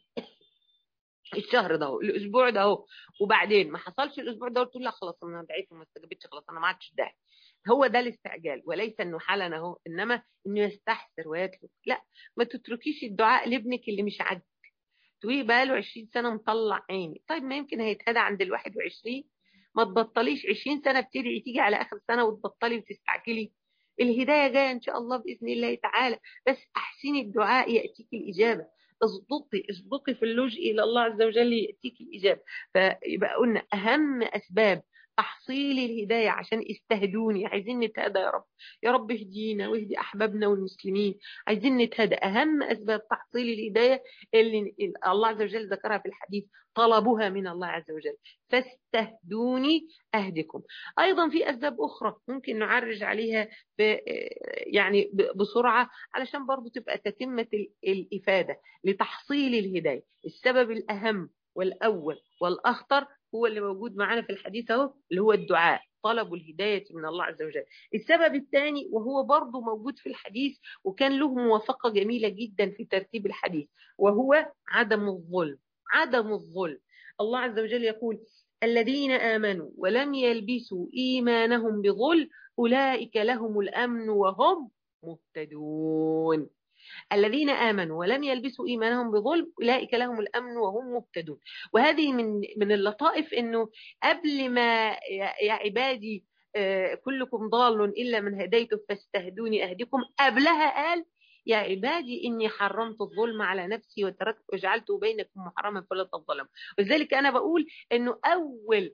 الشهر ده اهو الاسبوع ده اهو وبعدين ما حصلش الاسبوع ده قلت لا خلاص انا دعيت وما استجابتش خلاص انا ما عادش داعي. هو ده الاستعجال، وليس انه حالا اهو انما انه يستحسر ويترك. لا، ما تتركيش الدعاء لابنك اللي مش عاجبك. تقولي بقى له عشرين سنه مطلع عيني، طيب ما يمكن هيتهدى عند ال واحد وعشرين. ما تبطليش عشرين سنه بتدعي تيجي على اخر سنه وتبطلي وتستعجلي. الهدايه جايه ان شاء الله باذن الله تعالى، بس احسني الدعاء ياتيك الاجابه. اصدقي اصدقي في اللجوء الى الله عز وجل ياتيك الاجابه. فيبقى قلنا اهم اسباب تحصيل الهدايه عشان استهدوني، عايزين نتهدى يا رب، يا رب اهدينا واهدي احبابنا والمسلمين، عايزين نتهدى. اهم اسباب تحصيل الهدايه اللي الله عز وجل ذكرها في الحديث طلبها من الله عز وجل، فاستهدوني اهدكم. ايضا في اسباب اخرى ممكن نعرج عليها ب يعني بسرعه علشان برضو تبقى تتمه الافاده لتحصيل الهدايه. السبب الاهم والاول والاخطر هو اللي موجود معانا في الحديث اهو، اللي هو الدعاء، طلب الهدايه من الله عز وجل. السبب الثاني وهو برضو موجود في الحديث وكان له موافقه جميله جدا في ترتيب الحديث، وهو عدم الظلم. عدم الظلم. الله عز وجل يقول الذين آمنوا ولم يلبسوا إيمانهم بظلم أولئك لهم الأمن وهم مهتدون. الذين آمنوا ولم يلبسوا إيمانهم بظلم أولئك لهم الأمن وهم مهتدون. وهذه من من اللطائف إنه قبل ما يا عبادي كلكم ضال إلا من هديته فاستهدوني أهدكم، قبلها قال يا عبادي إني حرمت الظلم على نفسي وتركت وجعلته بينكم محرما فلا تظلموا. ولذلك أنا بقول إنه أول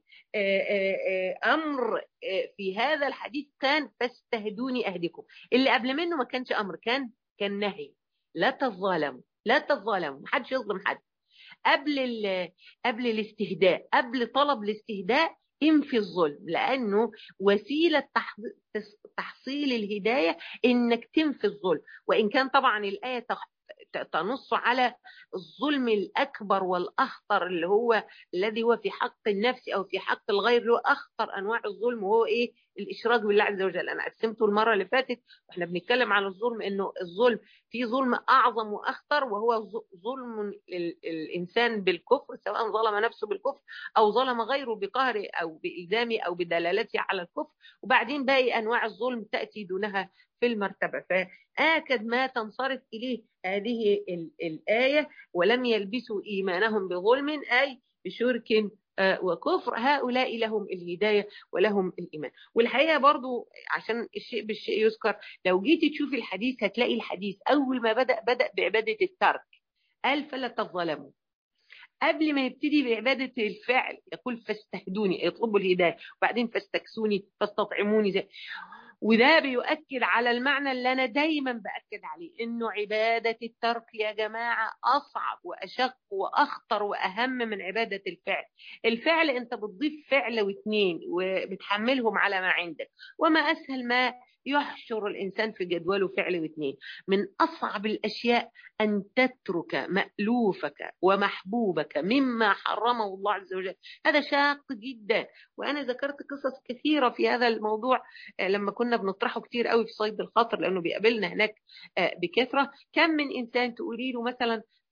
أمر في هذا الحديث كان فاستهدوني أهدكم. اللي قبل منه ما كانش أمر، كان كان نهي. لا تظالموا، لا تظالموا، محدش يظلم حد. قبل قبل الاستهداء، قبل طلب الاستهداء انفي الظلم، لانه وسيله تحصيل الهدايه انك تنفي الظلم. وان كان طبعا الايه تنص على الظلم الاكبر والاخطر اللي هو الذي هو في حق النفس او في حق الغير، اللي هو اخطر انواع الظلم وهو ايه؟ الاشراك بالله عز وجل. انا قسمته المره اللي فاتت واحنا بنتكلم عن الظلم انه الظلم في ظلم اعظم واخطر وهو ظلم الانسان بالكفر، سواء ظلم نفسه بالكفر او ظلم غيره بقهره او بالزامه او بدلالته على الكفر. وبعدين باقي انواع الظلم تاتي دونها في المرتبه. فآكد ما تنصرف اليه هذه الآية ولم يلبسوا إيمانهم بظلم أي بشرك وكفر، هؤلاء لهم الهداية ولهم الإيمان. والحقيقة برضو عشان الشيء بالشيء يذكر، لو جيتي تشوفي الحديث هتلاقي الحديث أول ما بدأ بدأ بعبادة الترك، قال فلا تظلموا. قبل ما يبتدي بعبادة الفعل يقول فاستهدوني، يطلبوا الهداية، وبعدين فاستكسوني فاستطعموني زي. وده بيؤكد على المعنى اللي أنا دايما بأكد عليه، إنه عبادة الترك يا جماعة أصعب وأشق وأخطر وأهم من عبادة الفعل. الفعل أنت بتضيف فعل واثنين وبتحملهم على ما عندك، وما أسهل ما يحشر الإنسان في جدوله فعل واثنين. من أصعب الأشياء أن تترك مألوفك ومحبوبك مما حرمه الله عز وجل، هذا شاق جدا. وأنا ذكرت قصص كثيرة في هذا الموضوع لما كنا بنطرحه كتير قوي في صيد الخاطر، لأنه بيقابلنا هناك بكثرة. كم من إنسان تقولي له مثلا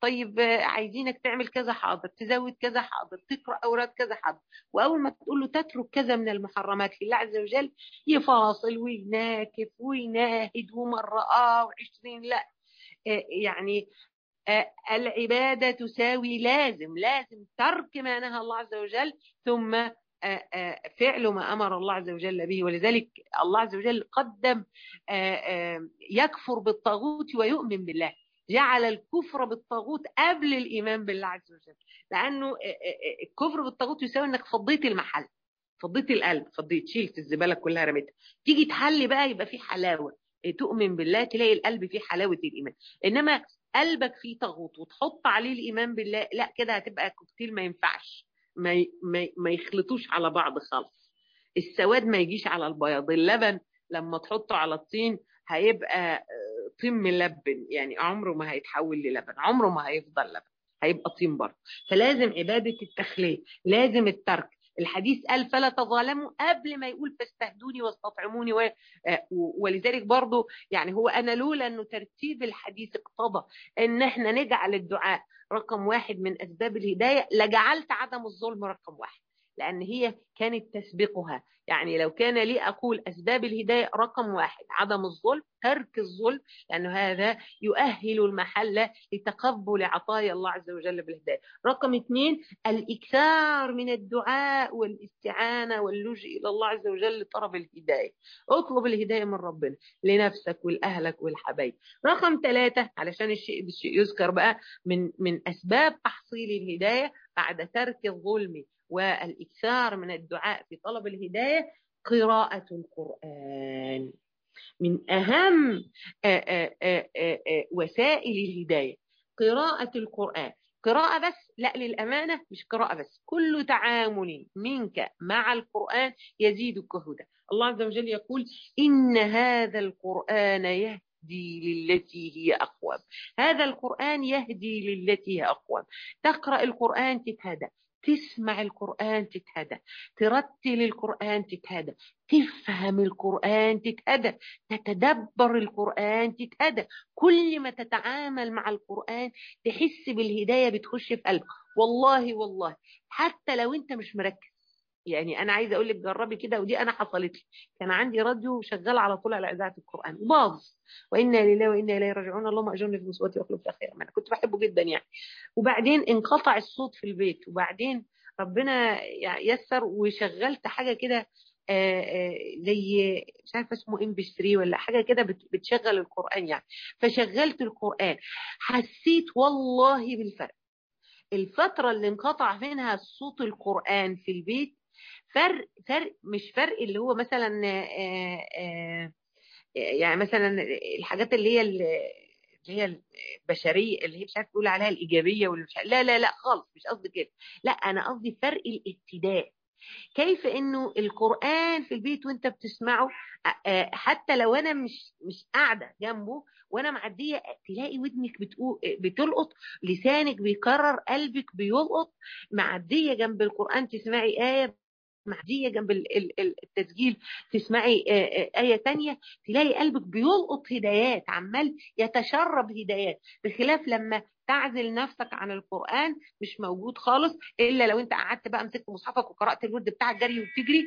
طيب عايزينك تعمل كذا، حاضر. تزود كذا، حاضر. تقرأ أوراد كذا، حاضر. وأول ما تقول له تترك كذا من المحرمات لله عز وجل، يفاصل ويناكف ويناهد، ومرة آه وعشرين لا. يعني العبادة تساوي لازم لازم ترك ما نهى الله عز وجل، ثم فعل ما أمر الله عز وجل به. ولذلك الله عز وجل قدم يكفر بالطاغوت ويؤمن بالله، جعل الكفر بالطاغوت قبل الإيمان بالله عز وجل، لأنه الكفر بالطاغوت يساوي أنك فضيت المحل، فضيت القلب، فضيت، شيلت الزبالة كلها رميتها. تيجي تحلي بقى يبقى في حلاوة، تؤمن بالله تلاقي القلب فيه حلاوة الإيمان. إنما قلبك فيه طاغوت وتحط عليه الإيمان بالله، لا، كده هتبقى كوكتيل ما ينفعش، ما ي... ما, ي... ما يخلطوش على بعض خالص. السواد ما يجيش على البياض. اللبن لما تحطه على الطين هيبقى طين ملبن، يعني عمره ما هيتحول للبن، عمره ما هيفضل لبن، هيبقى طين برضه. فلازم عبادة التخلية، لازم الترك. الحديث قال فلا تظالموا قبل ما يقول فاستهدوني واستطعموني و... ولذلك برضو يعني هو أنا لولا أنه ترتيب الحديث اقتضى أن احنا نجعل الدعاء رقم واحد من أسباب الهداية، لجعلت عدم الظلم رقم واحد، لأن هي كانت تسبقها. يعني لو كان لي أقول أسباب الهداية رقم واحد عدم الظلم، ترك الظلم، لأنه هذا يؤهل المحل لتقبل عطايا الله عز وجل بالهداية. رقم اثنين الإكثار من الدعاء والاستعانة واللجوء إلى الله عز وجل لطلب الهداية. اطلب الهداية من ربنا لنفسك ولأهلك والحبايب. رقم ثلاثة علشان الشيء بالشيء يذكر بقى، من من أسباب تحصيل الهداية بعد ترك الظلم والإكثار من الدعاء في طلب الهداية قراءة القرآن. من أهم آآ آآ آآ وسائل الهداية قراءة القرآن. قراءة بس؟ لا، للأمانة مش قراءة بس، كل تعامل منك مع القرآن يزيدك هدى. الله عز وجل يقول إن هذا القرآن يهدي للتي هي أقوم. هذا القرآن يهدي للتي هي أقوم. تقرأ القرآن تتهدى، تسمع القرآن تتهدى، ترتل القرآن تتهدى، تفهم القرآن تتهدى، تتدبر القرآن تتهدى. كل ما تتعامل مع القرآن تحس بالهداية بتخش في قلبك. والله والله حتى لو انت مش مركز. يعني انا عايزه اقول لك جربي كده، ودي انا حصلت لي. كان عندي راديو شغال على طول على اذاعه القران وباظ، وانا لله وانا اليه راجعون، اللهم اجرني في مصيبتي واخلف لي خيرا. انا كنت بحبه جدا يعني. وبعدين انقطع الصوت في البيت، وبعدين ربنا يسر وشغلت حاجه كده زي مش عارفه اسمه ام بي ثلاثة ولا حاجه كده بتشغل القران يعني. فشغلت القران، حسيت والله بالفرق. الفتره اللي انقطع منها صوت القران في البيت فرق فرق مش فرق اللي هو مثلا آآ آآ يعني مثلا الحاجات اللي هي اللي هي البشريه اللي هي مش عارف تقول عليها الايجابيه ولا مش، لا لا لا خالص، مش قصدي كده. لا، انا قصدي فرق الابتداء. كيف انه القرآن في البيت وانت بتسمعه، حتى لو انا مش مش قاعده جنبه وانا معديه، تلاقي ودنك بتقول بتلقط، لسانك بيكرر، قلبك بيلقط. معديه جنب القرآن تسمعي آية، معديه جنب التسجيل تسمعي آية تانية، تلاقي قلبك بيلقط هدايات، عمال يتشرب هدايات. بخلاف لما تعزل نفسك عن القرآن، مش موجود خالص إلا لو أنت قعدت بقى مسكت مصحفك وقرأت الورد بتاعك جري وبتجري.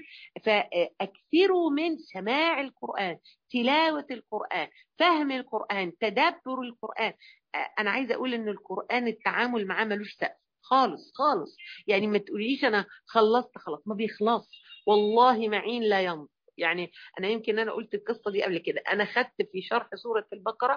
فأكثروا من سماع القرآن، تلاوة القرآن، فهم القرآن، تدبر القرآن. أنا عايزة أقول إن القرآن التعامل معاه ملوش سقف خالص خالص. يعني ما تقوليش أنا خلصت خلاص، ما بيخلص والله، معين لا ينظر. يعني أنا يمكن أنا قلت القصة دي قبل كده، أنا خدت في شرح سورة البقرة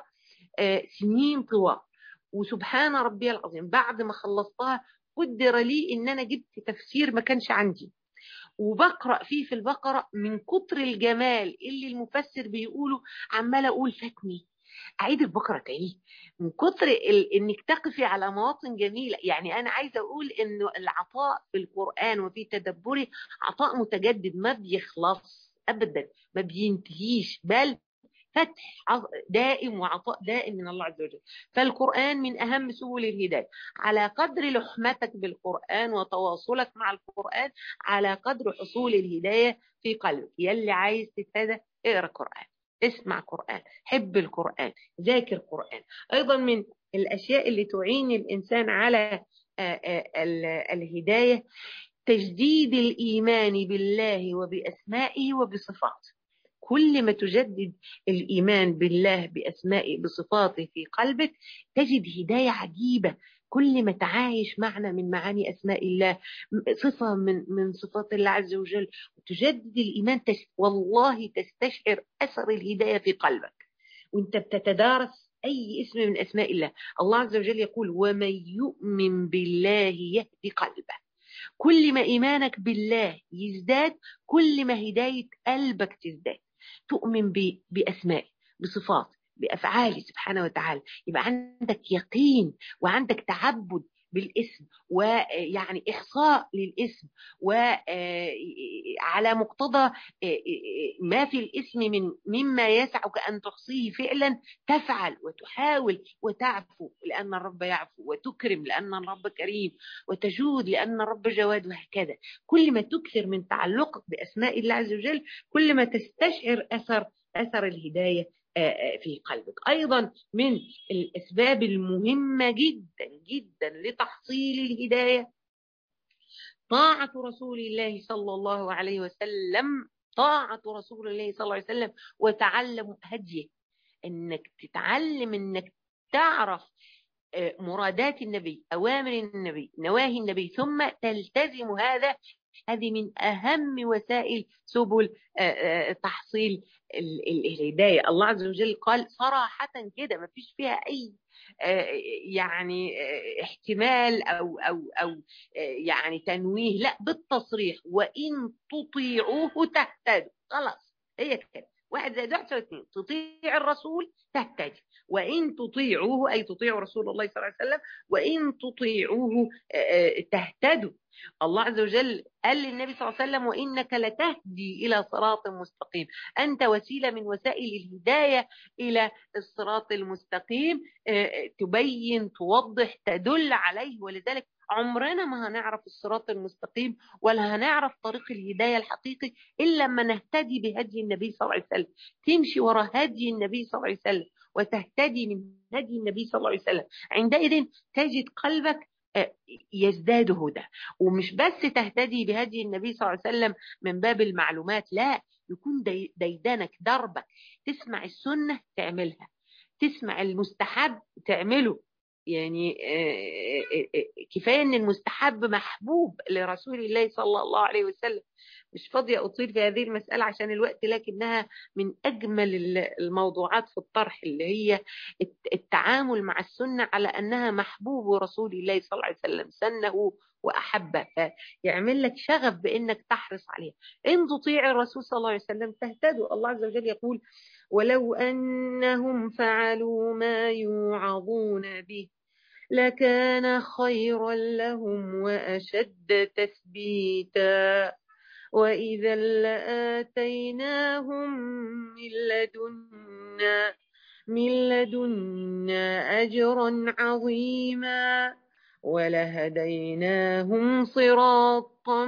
سنين طوال، وسبحان ربي العظيم بعد ما خلصتها قدر لي ان انا جبت تفسير ما كانش عندي، وبقرأ فيه في البقرة من كتر الجمال اللي المفسر بيقوله، عمالة اقول فاتني اعيد البقرة تاني من كتر ال... انك تقفي على مواطن جميلة. يعني انا عايزة اقول انه العطاء في القرآن وفي تدبره عطاء متجدد ما بيخلص ابدا، ما بينتهيش، بل فتح دائم وعطاء دائم من الله عز وجل. فالقرآن من أهم سبل الهداية. على قدر لحمتك بالقرآن وتواصلك مع القرآن، على قدر حصول الهداية في قلبك. يلي عايز تتهدى اقرأ قرآن، اسمع قرآن، حب القرآن، ذاكر قرآن. أيضا من الأشياء اللي تعين الإنسان على الهداية تجديد الإيمان بالله وبأسمائه وبصفاته. كل ما تجدد الإيمان بالله بأسمائه بصفاته في قلبك تجد هداية عجيبة. كل ما تعايش معنى من معاني أسماء الله، صفة من من صفات الله عز وجل، وتجدد الإيمان، والله تستشعر أثر الهداية في قلبك وانت بتتدارس أي اسم من أسماء الله. الله عز وجل يقول: ومن يؤمن بالله يهدي قلبه. كل ما إيمانك بالله يزداد كل ما هداية قلبك تزداد. تؤمن بأسماء بصفات بأفعاله سبحانه وتعالى، يبقى عندك يقين وعندك تعبد بالاسم، ويعني إحصاء للاسم، وعلى مقتضى ما في الاسم من مما يسعك أن تحصيه فعلا تفعل وتحاول وتعفو لأن الرب يعفو، وتكرم لأن الرب كريم، وتجود لأن الرب جواد، وهكذا. كل ما تكثر من تعلقك بأسماء الله عز وجل كل ما تستشعر أثر أثر الهداية في قلبك. أيضا من الأسباب المهمة جدا جدا لتحصيل الهداية طاعة رسول الله صلى الله عليه وسلم، طاعة رسول الله صلى الله عليه وسلم وتعلم هديه. إنك تتعلم، إنك تعرف مرادات النبي، أوامر النبي، نواهي النبي، ثم تلتزم هذا. هذه من أهم وسائل سبل تحصيل الهداية. الله عز وجل قال صراحة كده، ما فيش فيها أي يعني احتمال أو أو أو يعني تنويه، لا، بالتصريح: وإن تطيعوه تهتدوا. خلاص، هي كده، واحد زائد واحد يساوي اثنين. تطيع الرسول تهتدي، وإن تطيعوه أي تطيعوا رسول الله صلى الله عليه وسلم، وإن تطيعوه تهتدوا. الله عز وجل قال للنبي صلى الله عليه وسلم: وإنك لتهدي إلى صراط مستقيم. أنت وسيلة من وسائل الهداية إلى الصراط المستقيم، تبين، توضح، تدل عليه. ولذلك عمرنا ما هنعرف الصراط المستقيم ولا هنعرف طريق الهداية الحقيقي إلا لما نهتدي بهدي النبي صلى الله عليه وسلم. تمشي وراء هدي النبي صلى الله عليه وسلم وتهتدي من هدي النبي صلى الله عليه وسلم، عندئذ تجد قلبك يزداد هدى. ومش بس تهتدي بهدي النبي صلى الله عليه وسلم من باب المعلومات، لا، يكون ديدانك دربك. تسمع السنة تعملها، تسمع المستحب تعمله. يعني كفاية ان المستحب محبوب لرسول الله صلى الله عليه وسلم. مش فاضية أطيل في هذه المسألة عشان الوقت، لكنها من أجمل الموضوعات في الطرح، اللي هي التعامل مع السنة على أنها محبوب رسول الله صلى الله عليه وسلم، سنه وأحبه، فيعمل لك شغف بأنك تحرص عليها. إن تطيع الرسول صلى الله عليه وسلم تهتدوا. الله عز وجل يقول: ولو أنهم فعلوا ما يوعظون به لكان خيرا لهم وأشد تثبيتا وإذا لآتيناهم من لدنا من لدنا أجرا عظيما ولهديناهم صراطا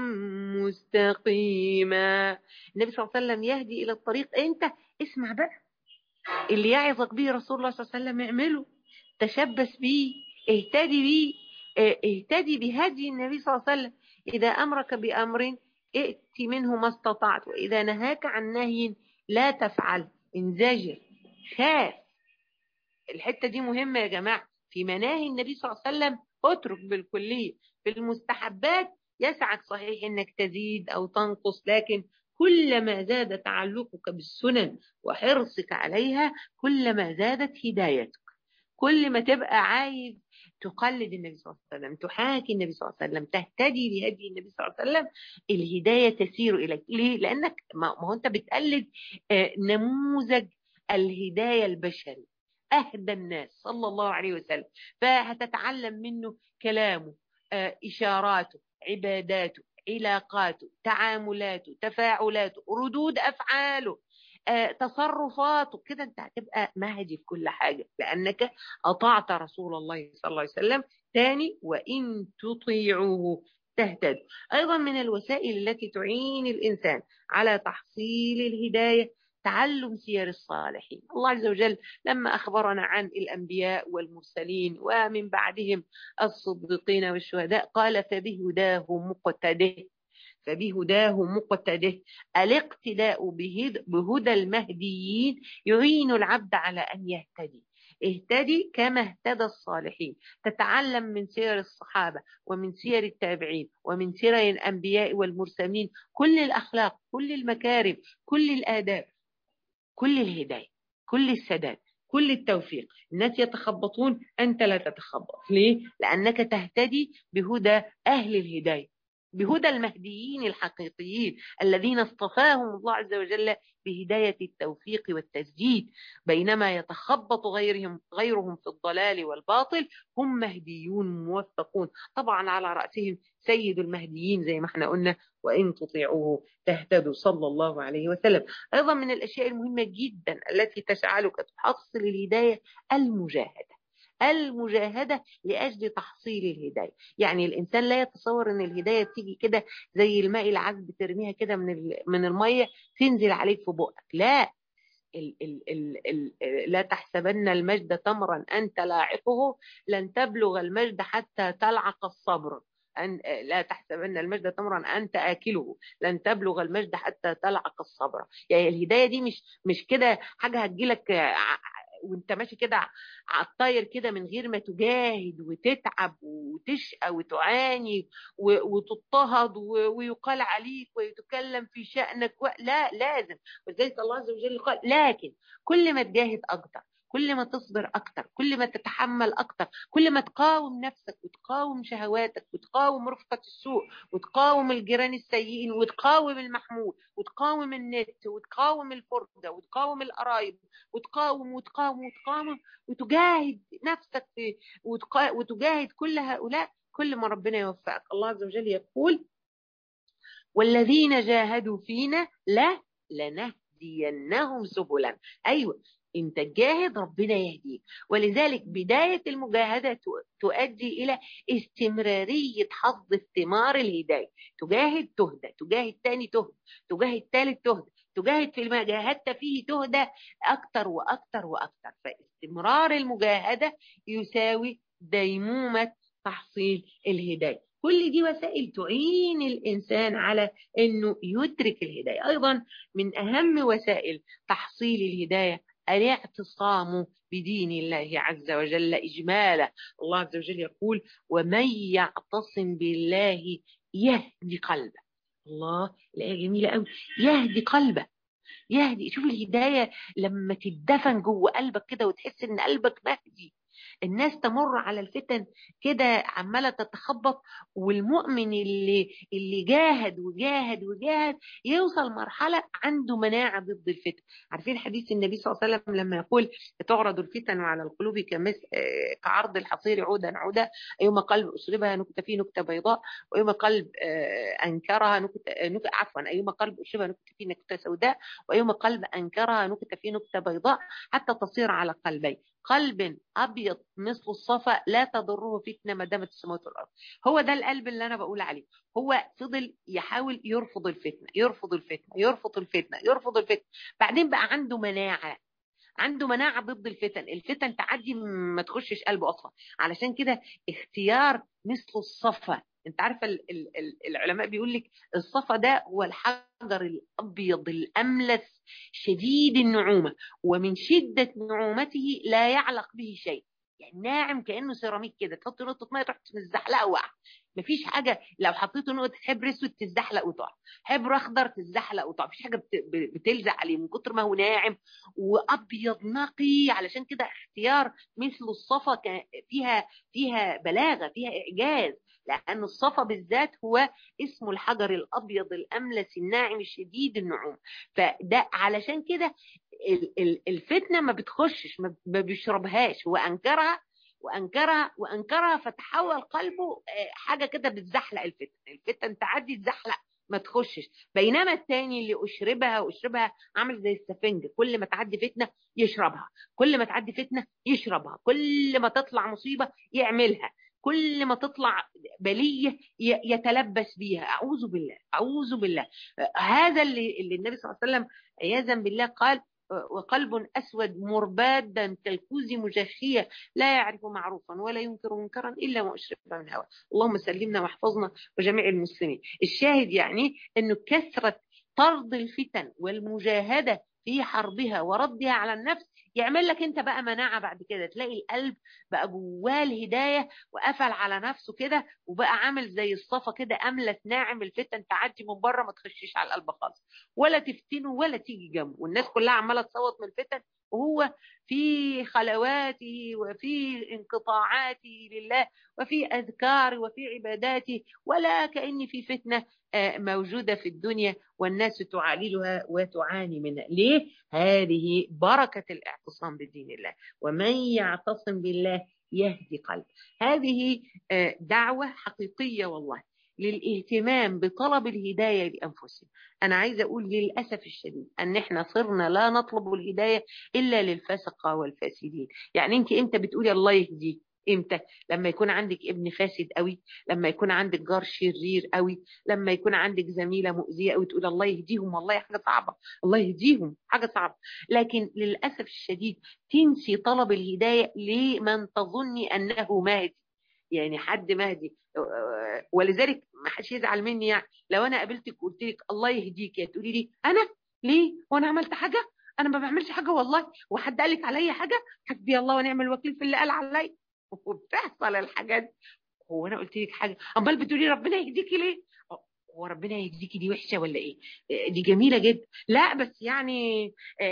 مستقيما. النبي صلى الله عليه وسلم يهدي إلى الطريق، أنت اسمع بقى اللي يعظك به رسول الله صلى الله عليه وسلم، اعمله، تشبث به، اهتدي به، اهتدي بهدي النبي صلى الله عليه وسلم. إذا أمرك بأمر ائت منه ما استطعت، وإذا نهاك عن نهي لا تفعل، انزجر، خاف. الحتة دي مهمة يا جماعة. في مناهي النبي صلى الله عليه وسلم اترك بالكلية. في المستحبات يسعك صحيح انك تزيد او تنقص، لكن كلما زاد تعلقك بالسنن وحرصك عليها كلما زادت هدايتك. كل ما تبقى عايز تقلد النبي صلى الله عليه وسلم، تحاكي النبي صلى الله عليه وسلم، تهتدي بهدي النبي صلى الله عليه وسلم، الهداية تسير إليك. ليه؟ لأنك ما هو أنت بتقلد نموذج الهداية البشري، أهدى الناس صلى الله عليه وسلم، فهتتعلم منه كلامه، إشاراته، عباداته، علاقاته، تعاملاته، تفاعلاته، ردود أفعاله، تصرفاته. كده انت هتبقى مهدي في كل حاجة لأنك أطعت رسول الله صلى الله عليه وسلم. ثاني: وإن تطيعوه تهتدوا. أيضا من الوسائل التي تعين الإنسان على تحصيل الهداية تعلم سير الصالحين. الله عز وجل لما أخبرنا عن الأنبياء والمرسلين ومن بعدهم الصديقين والشهداء قال فبهداه مقتده، فبهداه مقتده. الاقتداء بهدى المهديين يعين العبد على أن يهتدي. اهتدي كما اهتدى الصالحين، تتعلم من سير الصحابة ومن سير التابعين ومن سير الأنبياء والمرسلين كل الأخلاق، كل المكارم، كل الآداب، كل الهداية، كل السداد، كل التوفيق. الناس يتخبطون، أنت لا تتخبط. ليه؟ لأنك تهتدي بهدى أهل الهداية، بهدى المهديين الحقيقيين الذين اصطفاهم الله عز وجل بهداية التوفيق والتسديد، بينما يتخبط غيرهم غيرهم في الضلال والباطل. هم مهديون موفقون، طبعا على رأسهم سيد المهديين زي ما احنا قلنا، وإن تطيعوه تهتدوا صلى الله عليه وسلم. أيضا من الأشياء المهمة جدا التي تجعلك تحصل الهداية المجاهدة، المجاهدة لأجل تحصيل الهداية. يعني الإنسان لا يتصور أن الهداية تيجي كده زي الماء العذب ترميها كده من من المية تنزل عليك في بقك، لا. ال ال ال ال لا تحسبن المجد تمرا أنت لاعقه، لن تبلغ المجد حتى تلعق الصبر. أن لا تحسبن المجد تمرا أنت آكله، لن تبلغ المجد حتى تلعق الصبر. يعني الهداية دي مش مش كده حاجة هتجيلك وانت ماشي كده على الطاير كده من غير ما تجاهد وتتعب وتشقى وتعاني وتضطهد ويقال عليك ويتكلم في شأنك. لا، لازم. ولذلك الله عز وجل قال لكن كل ما تجاهد أكتر، كل ما تصبر أكتر، كل ما تتحمل أكتر، كل ما تقاوم نفسك وتقاوم شهواتك وتقاوم رفقة السوء وتقاوم الجيران السيئين وتقاوم المحمول وتقاوم النت وتقاوم الفرجة وتقاوم القرايب وتقاوم وتقاوم وتقاوم وتجاهد نفسك في وتجاهد كل هؤلاء، كل ما ربنا يوفقك. الله عز وجل يقول والذين جاهدوا فينا لا لنهدينهم سبلا. أيوة، انت تجاهد ربنا يهديك. ولذلك بداية المجاهدة تؤدي إلى استمرارية حظ ثمار الهداية. تجاهد تهدى، تجاهد تاني تهدى، تجاهد ثالث تهدى، تجاهد في ما جاهدت فيه تهدى أكتر وأكتر وأكتر. فاستمرار المجاهدة يساوي ديمومة تحصيل الهداية. كل دي وسائل تعين الإنسان على أنه يدرك الهداية. أيضا من أهم وسائل تحصيل الهداية الاعتصام بدين الله عز وجل إجمالا. الله عز وجل يقول ومن يعتصم بالله يهدي قلبه. الله، الآية جميلة قوي. يهدي قلبه، يهدي. شوف الهداية لما تدفن جوه قلبك كده وتحس ان قلبك مهدي. الناس تمر على الفتن كده عمالة تتخبط، والمؤمن اللي اللي جاهد وجاهد وجاهد يوصل مرحلة عنده مناعة ضد الفتن. عارفين حديث النبي صلى الله عليه وسلم لما يقول تعرض الفتن على القلوب كمثل كعرض الحصير عودا عودا، أيما قلب أشربها نكتة فيه نكتة بيضاء، وأيما قلب أنكرها نكتة عفوا أيما قلب أشربها نكتة فيه نكتة سوداء، وأيما قلب أنكرها نكتة فيه نكتة بيضاء، حتى تصير على قلبين، قلب أبيض مثل الصفا لا تضره فتنة ما دامت السماوات والأرض. هو ده القلب اللي أنا بقول عليه. هو فضل يحاول يرفض الفتنة، يرفض الفتنة، يرفض الفتنة، يرفض الفتنة، بعدين بقى عنده مناعة، عنده مناعة ضد الفتن. الفتن تعدي ما تخشش قلبه أصلا. علشان كده اختيار مثل الصفا. انت عارفه العلماء بيقول لك الصفا ده هو الحجر الابيض الاملس شديد النعومه، ومن شده نعومته لا يعلق به شيء. يعني ناعم كانه سيراميك كده، تحط نقطه ميه تروح تزحلقها وقع. مفيش حاجه لو حطيته نقطه حبر اسود تزحلق وتقع، حبر اخضر تزحلق وتقع، مفيش حاجه بتلزق عليه من كتر ما هو ناعم وابيض نقي. علشان كده اختيار مثل الصفا فيها فيها بلاغه، فيها اعجاز، لأن الصفا بالذات هو اسمه الحجر الأبيض الأملس الناعم الشديد النعوم. فده علشان كده الفتنة ما بتخشش، ما بيشربهاش. هو أنكرها وأنكرها وأنكرها فتحول قلبه حاجة كده بتزحلق الفتنة. الفتنة تعدي تزحلق ما تخشش. بينما التاني اللي أشربها وأشربها عامل زي السفنج، كل ما تعدي فتنة يشربها، كل ما تعدي فتنة يشربها، كل ما تطلع مصيبة يعملها، كل ما تطلع بلية يتلبس بيها. أعوذ بالله، أعوذ بالله. هذا اللي, اللي النبي صلى الله عليه وسلم عياذا بالله. قال وقلب أسود مربادا كالكوز مجخية لا يعرف معروفا ولا ينكر منكرا إلا ما أشرب من هوى. اللهم سلمنا واحفظنا وجميع المسلمين. الشاهد يعني أنه كثرة طرد الفتن والمجاهدة في حربها وردها على النفس يعمل لك انت بقى مناعة بعد كده. تلاقي القلب بقى جواه الهداية وقفل على نفسه كده وبقى عامل زي الصفا كده أملس ناعم، الفتن تعدي من بره ما تخشيش على القلب خالص ولا تفتنه ولا تيجي جنبه، والناس كلها عمالة تصوت من الفتن وهو في خلواته وفي انقطاعاته لله وفي أذكار وفي عباداته ولا كأن في فتنة موجودة في الدنيا والناس تعالجها وتعاني منها. ليه؟ هذه بركة الاعتصام بدين الله، ومن يعتصم بالله يهدي قلب. هذه دعوة حقيقية والله للاهتمام بطلب الهداية لأنفسنا. أنا عايزة أقول للأسف الشديد أن احنا صرنا لا نطلب الهداية إلا للفسقة والفاسدين. يعني أنت إمتى بتقولي الله يهديك؟ امتى؟ لما يكون عندك ابن فاسد قوي، لما يكون عندك جار شرير قوي، لما يكون عندك زميلة مؤذية قوي تقول الله يهديهم. والله حاجة صعبة، الله يهديهم حاجة صعبة. لكن للأسف الشديد تنسي طلب الهداية لمن تظني أنه مهدي، يعني حد مهدي. ولذلك ما حدش يزعل مني، يعني لو انا قابلتك وقلت لك الله يهديك يا تقولي لي انا ليه وانا عملت حاجه؟ انا ما بعملش حاجه والله، وحد قال لك عليا حاجه؟ حسبي الله ونعم الوكيل في اللي قال عليا. وبتحصل الحاجات. هو انا قلت لك حاجه امال بتقولي ربنا يهديكي ليه؟ هو ربنا يهديكي دي وحشه ولا ايه؟ دي جميله جدا. لا بس يعني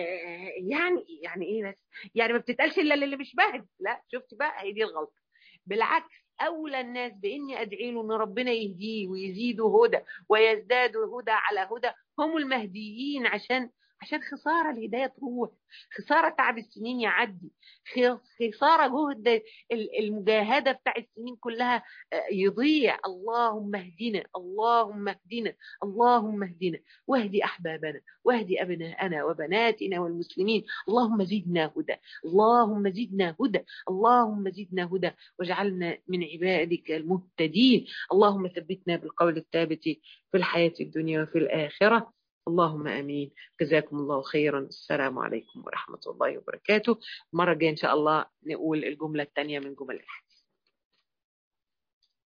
يعني يعني ايه بس؟ يعني ما بتتقالش الا اللي مش مهدي. لا شفتي بقى، هي دي الغلطه. بالعكس، أولى الناس بإني أدعي له إن ربنا يهديه ويزيده هدى ويزداد هدى على هدى هم المهديين، عشان عشان خسارة الهداية تروح، خسارة تعب السنين يعدي، خسارة جهد المجاهدة بتاع السنين كلها يضيع. اللهم اهدنا، اللهم اهدنا، اللهم اهدنا واهدي أحبابنا واهدي أبناءنا وبناتنا والمسلمين. اللهم زدنا هدى، اللهم زدنا هدى، اللهم زدنا هدى واجعلنا من عبادك المهتدين. اللهم ثبتنا بالقول الثابت في الحياة الدنيا وفي الآخرة. اللهم آمين. جزاكم الله خيرا. السلام عليكم ورحمة الله وبركاته. المرة الجاية إن شاء الله نقول الجملة الثانية من جمل الحديث.